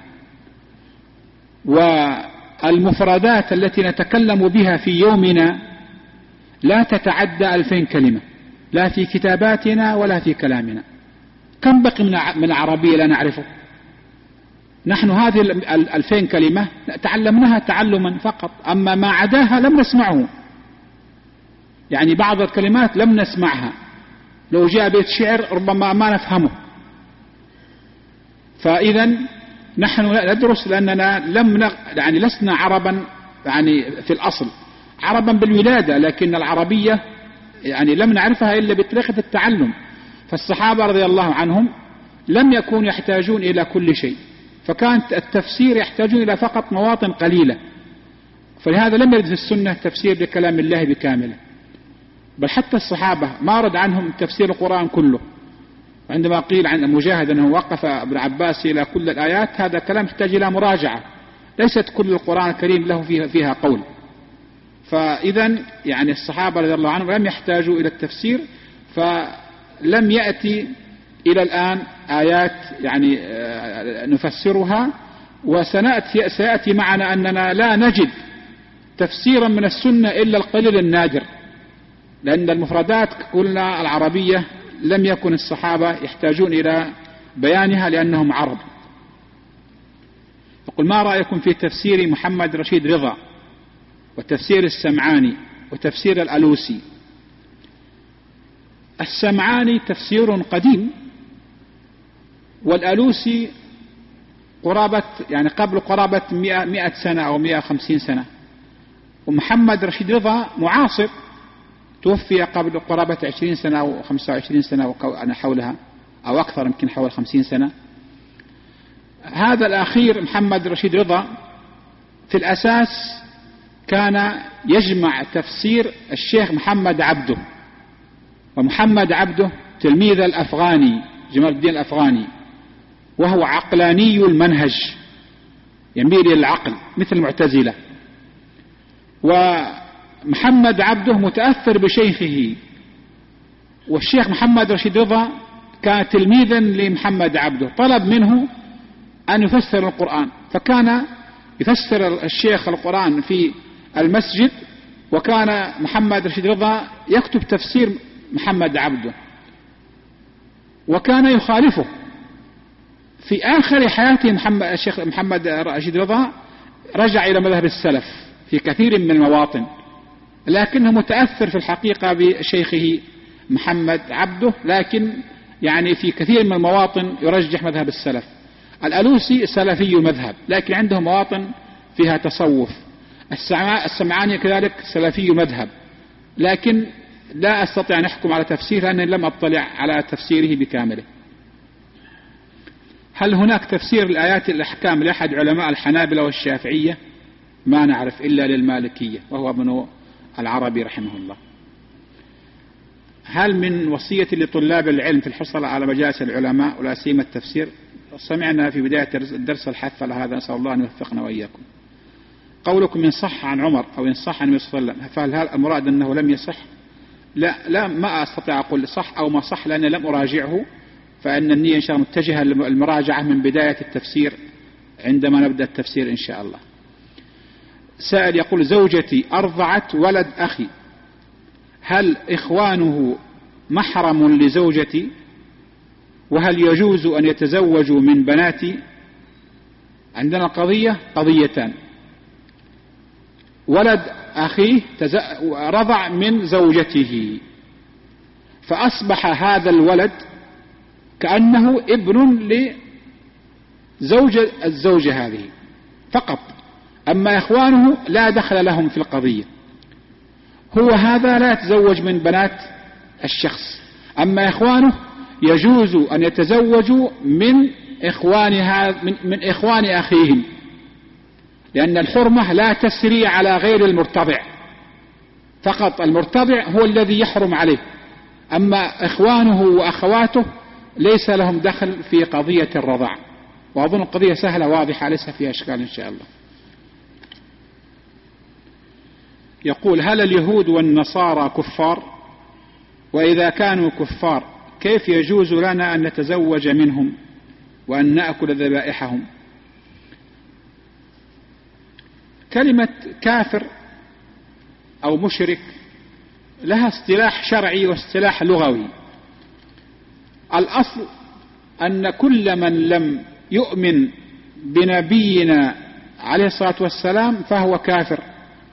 والمفردات التي نتكلم بها في يومنا لا تتعدى 2000 كلمة، لا في كتاباتنا ولا في كلامنا. كم بقي من العربية لا نعرفه؟ نحن هذه 2000 كلمة تعلمناها تعلما فقط، أما ما عداها لم نسمعه، يعني بعض الكلمات لم نسمعها، لو جاء بيت شعر ربما ما نفهمه. فإذا نحن ندرس لأننا يعني لسنا عربا يعني في الأصل، عربا بالولادة، لكن العربية يعني لم نعرفها إلا بطريقة التعلم. فالصحابة رضي الله عنهم لم يكونوا يحتاجون إلى كل شيء، فكانت التفسير يحتاجون إلى فقط مواطن قليلة، فلهذا لم يرد في السنة تفسير لكلام الله بكامله، بل حتى الصحابة ما رد عنهم تفسير القرآن كله. عندما قيل عن مجاهد أنه وقف ابن عباس إلى كل الآيات، هذا كلام يحتاج إلى مراجعة، ليست كل القرآن الكريم له فيها قول. فإذا يعني الصحابة رضي الله عنهم لم يحتاجوا إلى التفسير، فلم يأتي إلى الآن آيات يعني نفسرها. وسيأتي معنا أننا لا نجد تفسيرا من السنة إلا القليل النادر، لأن المفردات قلنا العربية لم يكن الصحابة يحتاجون إلى بيانها لأنهم عرب. يقول: ما رأيكم في تفسير محمد رشيد رضا وتفسير السمعاني وتفسير الألوسي؟ السمعاني تفسير قديم، والألوسي قبل قرابة 100 سنة أو 150 سنة، ومحمد رشيد رضا معاصر، توفي قبل قرابة 20 سنة أو 25 سنة أو حولها أو أكثر، يمكن حول 50 سنة. هذا الأخير محمد رشيد رضا في الأساس كان يجمع تفسير الشيخ محمد عبده، ومحمد عبده تلميذ الأفغاني جمال الدين الأفغاني، وهو عقلاني المنهج، يميل إلى العقل مثل المعتزلة. ومحمد عبده متأثر بشيخه، والشيخ محمد رشيد رضا كان تلميذا لمحمد عبده، طلب منه أن يفسر القرآن، فكان يفسر الشيخ القرآن في المسجد، وكان محمد رشيد رضا يكتب تفسير محمد عبده، وكان يخالفه. في آخر حياته الشيخ محمد رشيد رضا رجع إلى مذهب السلف في كثير من المواطن، لكنه متأثر في الحقيقة بشيخه محمد عبده، لكن يعني في كثير من المواطن يرجح مذهب السلف. الألوسي سلفي مذهب، لكن عنده مواطن فيها تصوف. السمعاني كذلك سلفي مذهب، لكن لا أستطيع أن أحكم على تفسيره لأنني لم أطلع على تفسيره بكامله. هل هناك تفسير الآيات الأحكام لأحد علماء الحنابلة والشافعية؟ ما نعرف إلا للمالكية، وهو ابن العربي رحمه الله. هل من وصية لطلاب العلم في الحصول على مجالس العلماء ولا سيما التفسير؟ سمعنا في بداية الدرس الحث على هذا، نسأل الله أن يوفقنا وإياكم. قولكم إن صح عن عمر أو إن صح عن النبي صلى الله عليه وسلم، فهل هذا المراد أنه لم يصح؟ لا، ما أستطيع أقول صح أو ما صح لأني لم أراجعه، فإن النية إن شاء الله متجهة للمراجعة من بداية التفسير عندما نبدأ التفسير إن شاء الله. سائل يقول: زوجتي أرضعت ولد أخي، هل إخوانه محرم لزوجتي؟ وهل يجوز أن يتزوجوا من بناتي؟ عندنا قضيتان: ولد أخيه رضع من زوجته، فأصبح هذا الولد كأنه ابن الزوجة هذه فقط، أما إخوانه لا دخل لهم في القضية. هو هذا لا يتزوج من بنات الشخص، أما إخوانه يجوز أن يتزوجوا من إخوان أخيهم، لأن الحرمة لا تسري على غير المرتضع، فقط المرتضع هو الذي يحرم عليه، أما إخوانه وأخواته ليس لهم دخل في قضية الرضاع. وأظن القضية سهلة واضحة ليس فيها إشكال إن شاء الله. يقول: هل اليهود والنصارى كفار؟ وإذا كانوا كفار كيف يجوز لنا أن نتزوج منهم وأن نأكل ذبائحهم؟ كلمة كافر أو مشرك لها اصطلاح شرعي واصطلاح لغوي. الأصل أن كل من لم يؤمن بنبينا عليه الصلاة والسلام فهو كافر،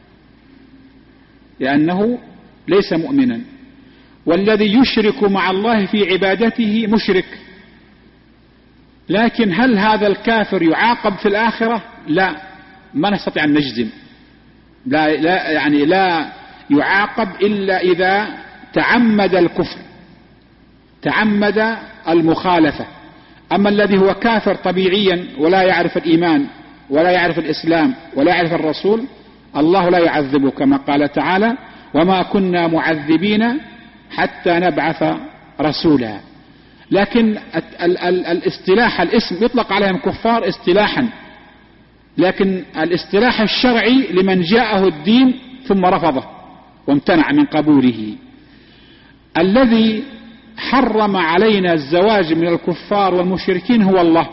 لأنه ليس مؤمنا، والذي يشرك مع الله في عبادته مشرك، لكن هل هذا الكافر يعاقب في الآخرة؟ لا، ما نستطيع أن نجزم. لا يعاقب إلا إذا تعمد الكفر، تعمد المخالفة. أما الذي هو كافر طبيعيا ولا يعرف الإيمان ولا يعرف الإسلام ولا يعرف الرسول، الله لا يعذبه، كما قال تعالى: وما كنا معذبين حتى نبعث رسولا. لكن الاصطلاح الاسم يطلق عليهم كفار اصطلاحا، لكن الاصطلاح الشرعي لمن جاءه الدين ثم رفضه وامتنع من قبوله. الذي حرم علينا الزواج من الكفار والمشركين هو الله،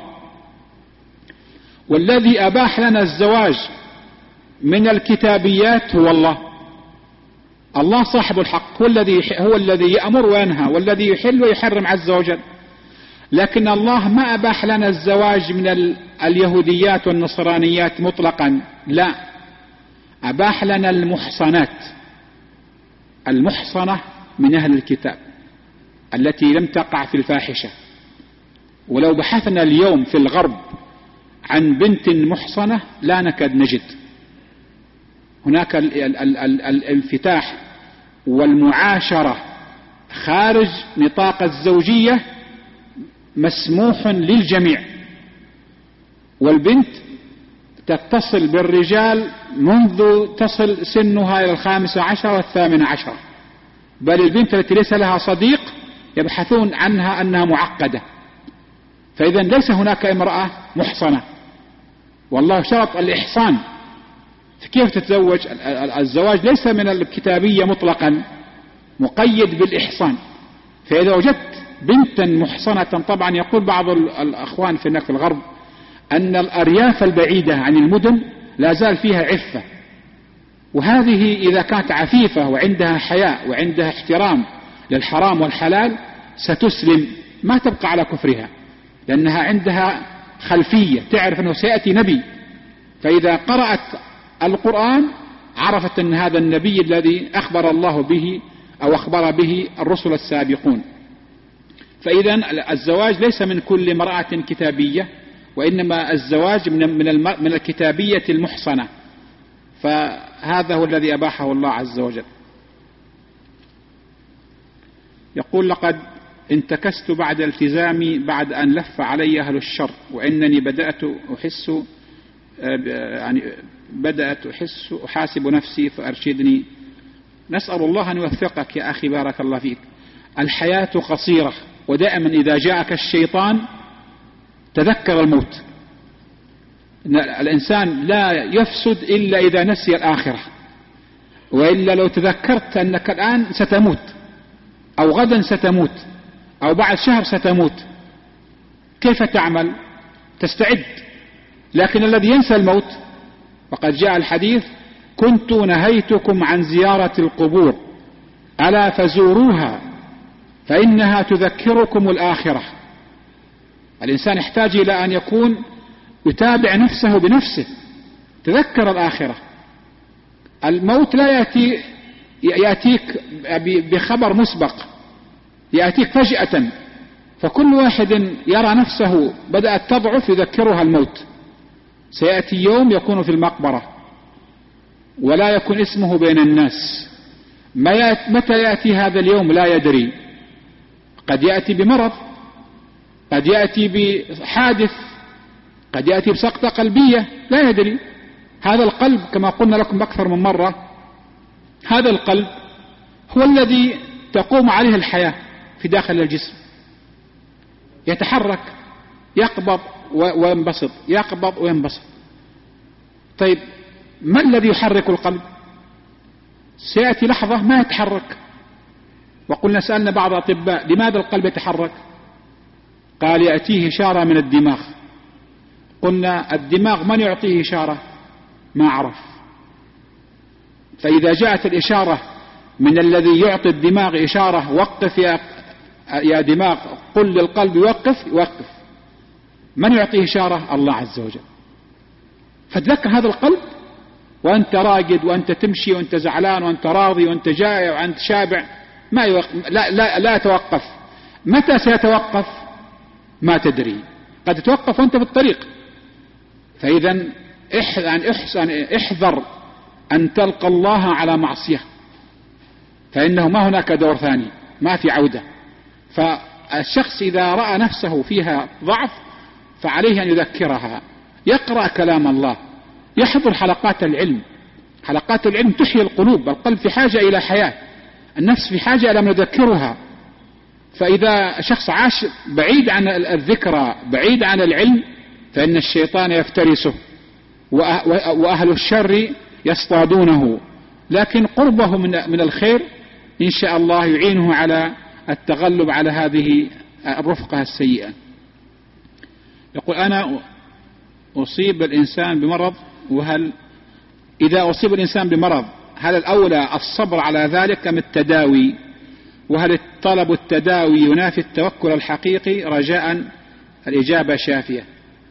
والذي أباح لنا الزواج من الكتابيات هو الله. الله صاحب الحق، هو الذي يأمر وينهى، والذي يحل ويحرم عز وجل. لكن الله ما أباح لنا الزواج من اليهوديات والنصرانيات مطلقا، لا، أباح لنا المحصنات، المحصنة من أهل الكتاب التي لم تقع في الفاحشة. ولو بحثنا اليوم في الغرب عن بنت محصنة لا نكاد نجد. هناك الانفتاح والمعاشرة خارج نطاق الزوجية مسموح للجميع، والبنت تتصل بالرجال منذ تصل سنها إلى 15 و18، بل البنت التي ليس لها صديق يبحثون عنها أنها معقدة. فإذا ليس هناك امرأة محصنة، والله شرط الإحصان. فكيف تتزوج؟ الزواج ليس من الكتابية مطلقا، مقيد بالإحصان. فإذا وجدت بنتا محصنة، طبعا يقول بعض الأخوان في الغرب أن الأرياف البعيدة عن المدن لا زال فيها عفة، وهذه إذا كانت عفيفة وعندها حياء وعندها احترام للحرام والحلال ستسلم، ما تبقى على كفرها، لأنها عندها خلفية، تعرف أنه سيأتي نبي. فإذا قرأت القرآن عرفت أن هذا النبي الذي أخبر الله به أو أخبر به الرسل السابقون. فإذا الزواج ليس من كل امرأة كتابية، وإنما الزواج من الكتابية المحصنة، فهذا هو الذي أباحه الله عز وجل. يقول: لقد انتكست بعد التزامي بعد أن لف علي أهل الشر، وإنني بدأت أحاسب نفسي فأرشدني. نسأل الله أن يوفقك يا أخي، بارك الله فيك. الحياة قصيرة، ودائما إذا جاءك الشيطان تذكر الموت. الإنسان لا يفسد إلا إذا نسي الآخرة، وإلا لو تذكرت أنك الآن ستموت أو غدا ستموت أو بعد شهر ستموت، كيف تعمل؟ تستعد. لكن الذي ينسى الموت، وقد جاء الحديث: كنت نهيتكم عن زيارة القبور ألا فزوروها فإنها تذكركم الآخرة. الإنسان يحتاج إلى أن يكون يتابع نفسه بنفسه، تذكر الآخرة. الموت لا يأتيك بخبر مسبق، يأتيك فجأة. فكل واحد يرى نفسه بدأت تضعف يذكرها الموت. سيأتي يوم يكون في المقبرة ولا يكون اسمه بين الناس. متى يأتي هذا اليوم لا يدري، قد يأتي بمرض، قد يأتي بحادث، قد يأتي بسقطة قلبية، لا يدري. هذا القلب كما قلنا لكم أكثر من مرة، هذا القلب هو الذي تقوم عليه الحياة في داخل الجسم، يتحرك، يقبض وينبسط، يقبض وينبسط. طيب ما الذي يحرك القلب؟ سيأتي لحظة ما يتحرك. وقلنا سألنا بعض الأطباء: لماذا القلب يتحرك؟ قال: يأتيه إشارة من الدماغ. قلنا: الدماغ من يعطيه إشارة؟ ما عرف. فإذا جاءت الإشارة من الذي يعطي الدماغ إشارة: وقف يا دماغ، قل للقلب يوقف، يوقف. من يعطيه إشارة؟ الله عز وجل. فتذكر هذا القلب وأنت راقد، وأنت تمشي، وأنت زعلان، وأنت راضي، وأنت جائع، وأنت شابع، لا يتوقف. متى سيتوقف؟ ما تدري. قد تتوقف وأنت في الطريق. فإذا احذر أن تلقى الله على معصية، فإنه ما هناك دور ثاني، ما في عودة. فالشخص إذا رأى نفسه فيها ضعف فعليه أن يذكرها، يقرأ كلام الله، يحضر حلقات العلم. حلقات العلم تحيي القلوب، القلب في حاجة إلى حياة، النفس في حاجة إلى من يذكرها. فإذا شخص عاش بعيد عن الذكرى، بعيد عن العلم، فإن الشيطان يفترسه وأهل الشر يصطادونه. لكن قربه من الخير إن شاء الله يعينه على التغلب على هذه الرفقة السيئة. يقول: أنا أصيب الإنسان بمرض، وهل إذا أصيب الإنسان بمرض هل الأولى الصبر على ذلك أم التداوي؟ وهل طلب التداوي ينافي التوكل الحقيقي؟ رجاء الإجابة شافية.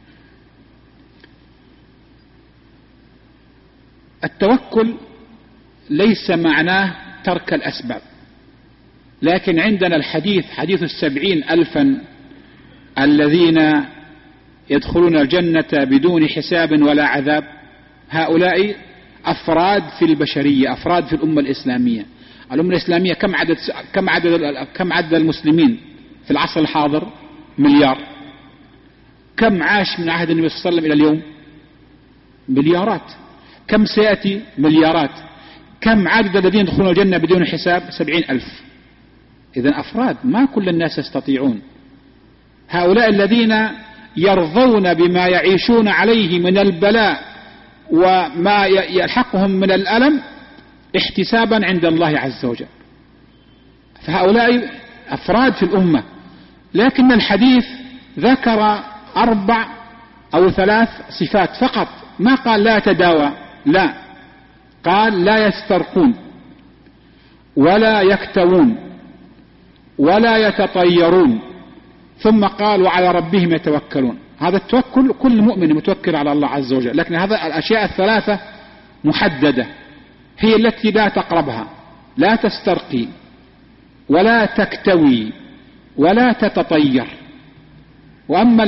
التوكل ليس معناه ترك الأسباب، لكن عندنا الحديث، حديث 70,000 الذين يدخلون الجنة بدون حساب ولا عذاب، هؤلاء أفراد في البشرية، أفراد في الأمة الإسلامية. الأمة الإسلامية كم عدد المسلمين في العصر الحاضر؟ مليار. كم عاش من عهد النبي صلى الله عليه وسلم إلى اليوم؟ مليارات. كم سيأتي؟ مليارات. كم عدد الذين يدخلون الجنة بدون حساب؟ 70,000. إذن أفراد، ما كل الناس يستطيعون. هؤلاء الذين يرضون بما يعيشون عليه من البلاء وما يلحقهم من الألم احتسابا عند الله عز وجل، فهؤلاء أفراد في الأمة. لكن الحديث ذكر 4 أو 3 صفات فقط، ما قال لا يتداوى، لا، قال لا يسترقون ولا يكتوون ولا يتطيرون، ثم قال وعلى ربهم يتوكلون. هذا التوكل كل مؤمن متوكل على الله عز وجل، لكن هذا الأشياء ال3 محددة، هي التي لا تقربها، لا تسترقي ولا تكتوي ولا تتطير. وأما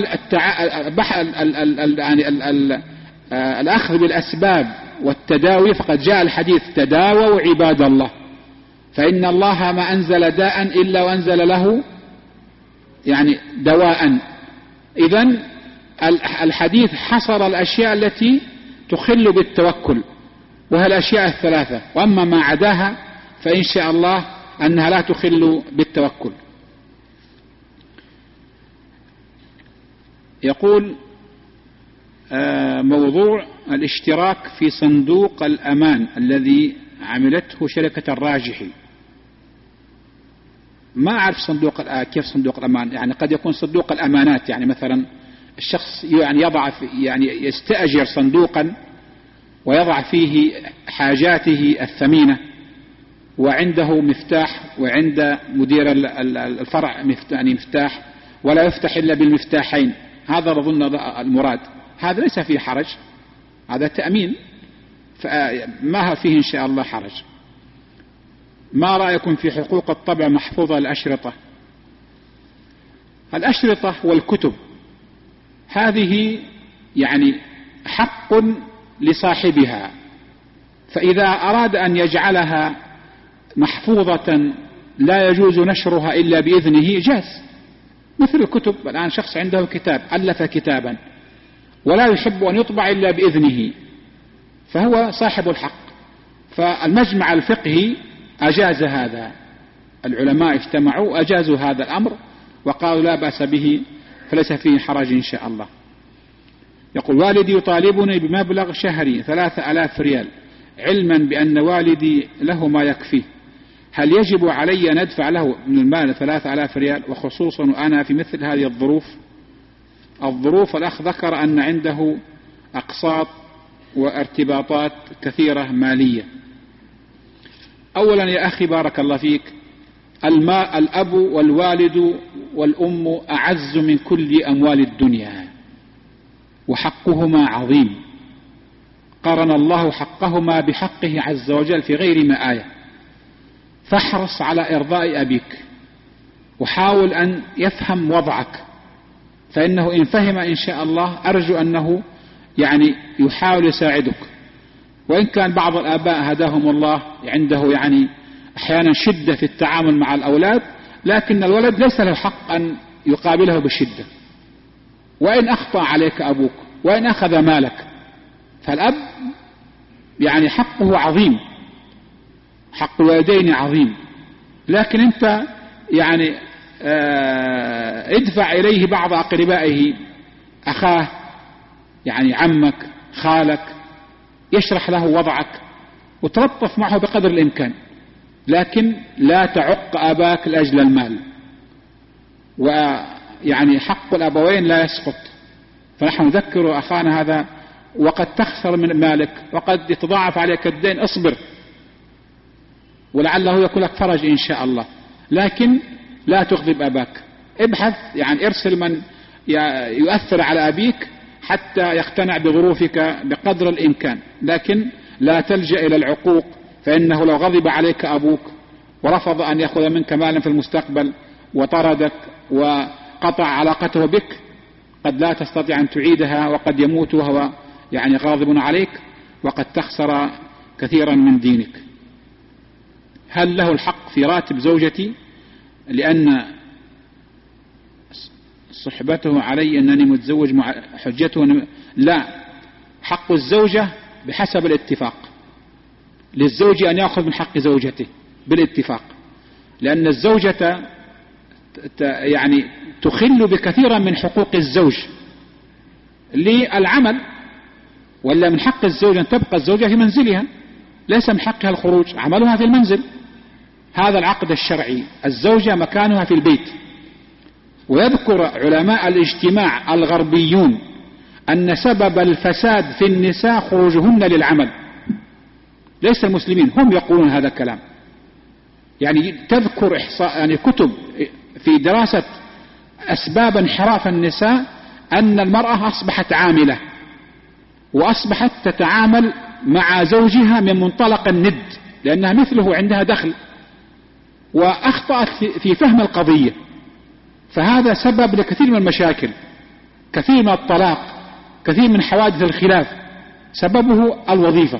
الأخذ بالأسباب والتداوي فقد جاء الحديث: تداووا عباد الله فإن الله ما أنزل داء إلا وأنزل له دواء. إذن الحديث حصر الأشياء التي تخل بالتوكل، وهي الأشياء ال3، وأما ما عداها فإن شاء الله أنها لا تخل بالتوكل. يقول: موضوع الاشتراك في صندوق الأمان الذي عملته شركة الراجحي. ما أعرف كيف صندوق الأمان، قد يكون صندوق الأمانات، مثلا الشخص يضع يستأجر صندوقا ويضع فيه حاجاته الثمينة، وعنده مفتاح، وعند مدير الفرع مفتاح، ولا يفتح إلا بالمفتاحين. هذا أظن المراد، هذا ليس فيه حرج، هذا تأمين، فما فيه إن شاء الله حرج. ما رأيكم في حقوق الطبع محفوظة الأشرطة؟ الأشرطة والكتب هذه حق لصاحبها، فإذا أراد أن يجعلها محفوظة لا يجوز نشرها إلا بإذنه جاز. مثل الكتب، الآن شخص عنده كتاب، ألف كتابا ولا يحب أن يطبع إلا بإذنه، فهو صاحب الحق. فالمجمع الفقهي أجاز هذا، العلماء اجتمعوا أجازوا هذا الأمر وقالوا لا بأس به، فليس فيه حرج إن شاء الله. يقول: والدي يطالبني بمبلغ شهري 3000 ريال، علما بأن والدي له ما يكفيه، هل يجب علي أن أدفع له من المال 3000 ريال، وخصوصا أنا في مثل هذه الظروف الأخ ذكر أن عنده أقساط وارتباطات كثيرة مالية. أولا يا أخي بارك الله فيك، الأب والوالد والأم أعز من كل أموال الدنيا، وحقهما عظيم، قرن الله حقهما بحقه عز وجل في غير ما آية. فاحرص على إرضاء أبيك، وحاول أن يفهم وضعك، فإنه إن فهم إن شاء الله أرجو أنه يعني يحاول يساعدك. وإن كان بعض الآباء هداهم الله عنده يعني أحيانا شدة في التعامل مع الأولاد، لكن الولد ليس له حق أن يقابله بشدة. وإن أخطأ عليك أبوك وإن أخذ مالك، فالأب يعني حقه عظيم، حق الوالدين عظيم، لكن أنت يعني ادفع إليه بعض أقربائه، أخاه يعني عمك خالك، يشرح له وضعك وتلطف معه بقدر الإمكان، لكن لا تعق أباك لأجل المال. ويعني حق الأبوين لا يسقط، فنحن نذكر أخانا هذا، وقد تخسر من مالك وقد يتضاعف عليك الدين، اصبر ولعله يكون لك فرج إن شاء الله، لكن لا تغضب أباك. ابحث يعني ارسل من يؤثر على أبيك حتى يقتنع بظروفك بقدر الإمكان، لكن لا تلجأ إلى العقوق، فإنه لو غضب عليك أبوك ورفض أن يأخذ منك مالا في المستقبل وطردك وقطع علاقته بك، قد لا تستطيع أن تعيدها، وقد يموت وهو يعني غاضب عليك، وقد تخسر كثيرا من دينك. هل له الحق في راتب زوجتي لأن صحبته علي أنني متزوج مع حجته؟ لا، حق الزوجة بحسب الاتفاق، للزوج أن يأخذ من حق زوجته بالاتفاق، لأن الزوجة يعني تخل بكثيرا من حقوق الزوج للعمل، ولا من حق الزوج أن تبقى الزوجة في منزلها، ليس من حقها الخروج، عملها في المنزل. هذا العقد الشرعي، الزوجة مكانها في البيت. ويذكر علماء الاجتماع الغربيون أن سبب الفساد في النساء خروجهن للعمل، ليس المسلمين، هم يقولون هذا الكلام. يعني تذكر إحصاء يعني كتب في دراسة أسباب انحراف النساء أن المرأة أصبحت عاملة، وأصبحت تتعامل مع زوجها من منطلق الند، لأنها مثله عندها دخل، وأخطأت في فهم القضية، فهذا سبب لكثير من المشاكل، كثير من الطلاق، كثير من حوادث الخلاف، سببه الوظيفة.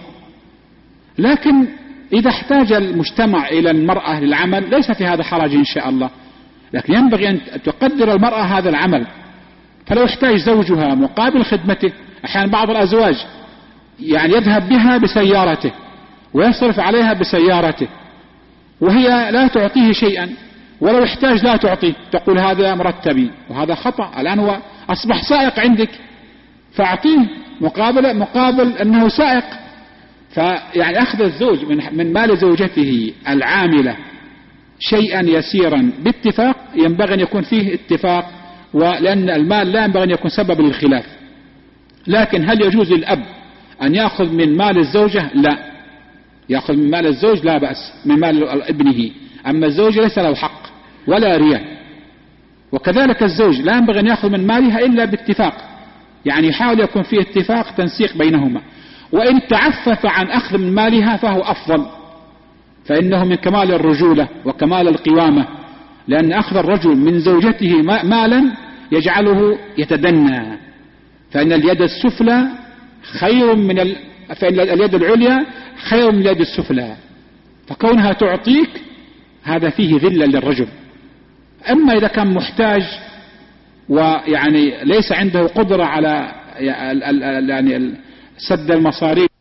لكن إذا احتاج المجتمع إلى المرأة للعمل ليس في هذا حرج إن شاء الله، لكن ينبغي أن تقدر المرأة هذا العمل. فلو احتاج زوجها مقابل خدمته، أحيانا بعض الأزواج يعني يذهب بها بسيارته ويصرف عليها بسيارته وهي لا تعطيه شيئا، ولو احتاج لا تعطيه، تقول هذا مرتبي، وهذا خطأ. الآن هو أصبح سائق عندك، فأعطيه مقابل أنه سائق. فيعني أخذ الزوج من مال زوجته العاملة شيئا يسيرا باتفاق، ينبغي أن يكون فيه اتفاق، ولأن المال لا ينبغي أن يكون سبب للخلاف. لكن هل يجوز للأب أن يأخذ من مال الزوجة؟ لا، يأخذ من مال الزوج لا بأس، من مال ابنه، أما الزوج ليس له حق ولا رياء. وكذلك الزوج لا ينبغي أن يأخذ من مالها إلا باتفاق، يعني يحاول يكون فيه اتفاق تنسيق بينهما. وإن تعفف عن أخذ من مالها فهو أفضل، فإنه من كمال الرجولة وكمال القوامة، لأن أخذ الرجل من زوجته مالا يجعله يتدنى، فإن اليد السفلى خير من فإن اليد العليا خير من اليد السفلى، فكونها تعطيك هذا فيه ذلة للرجل. أما إذا كان محتاج ويعني ليس عنده قدرة على يعني سد المصاريف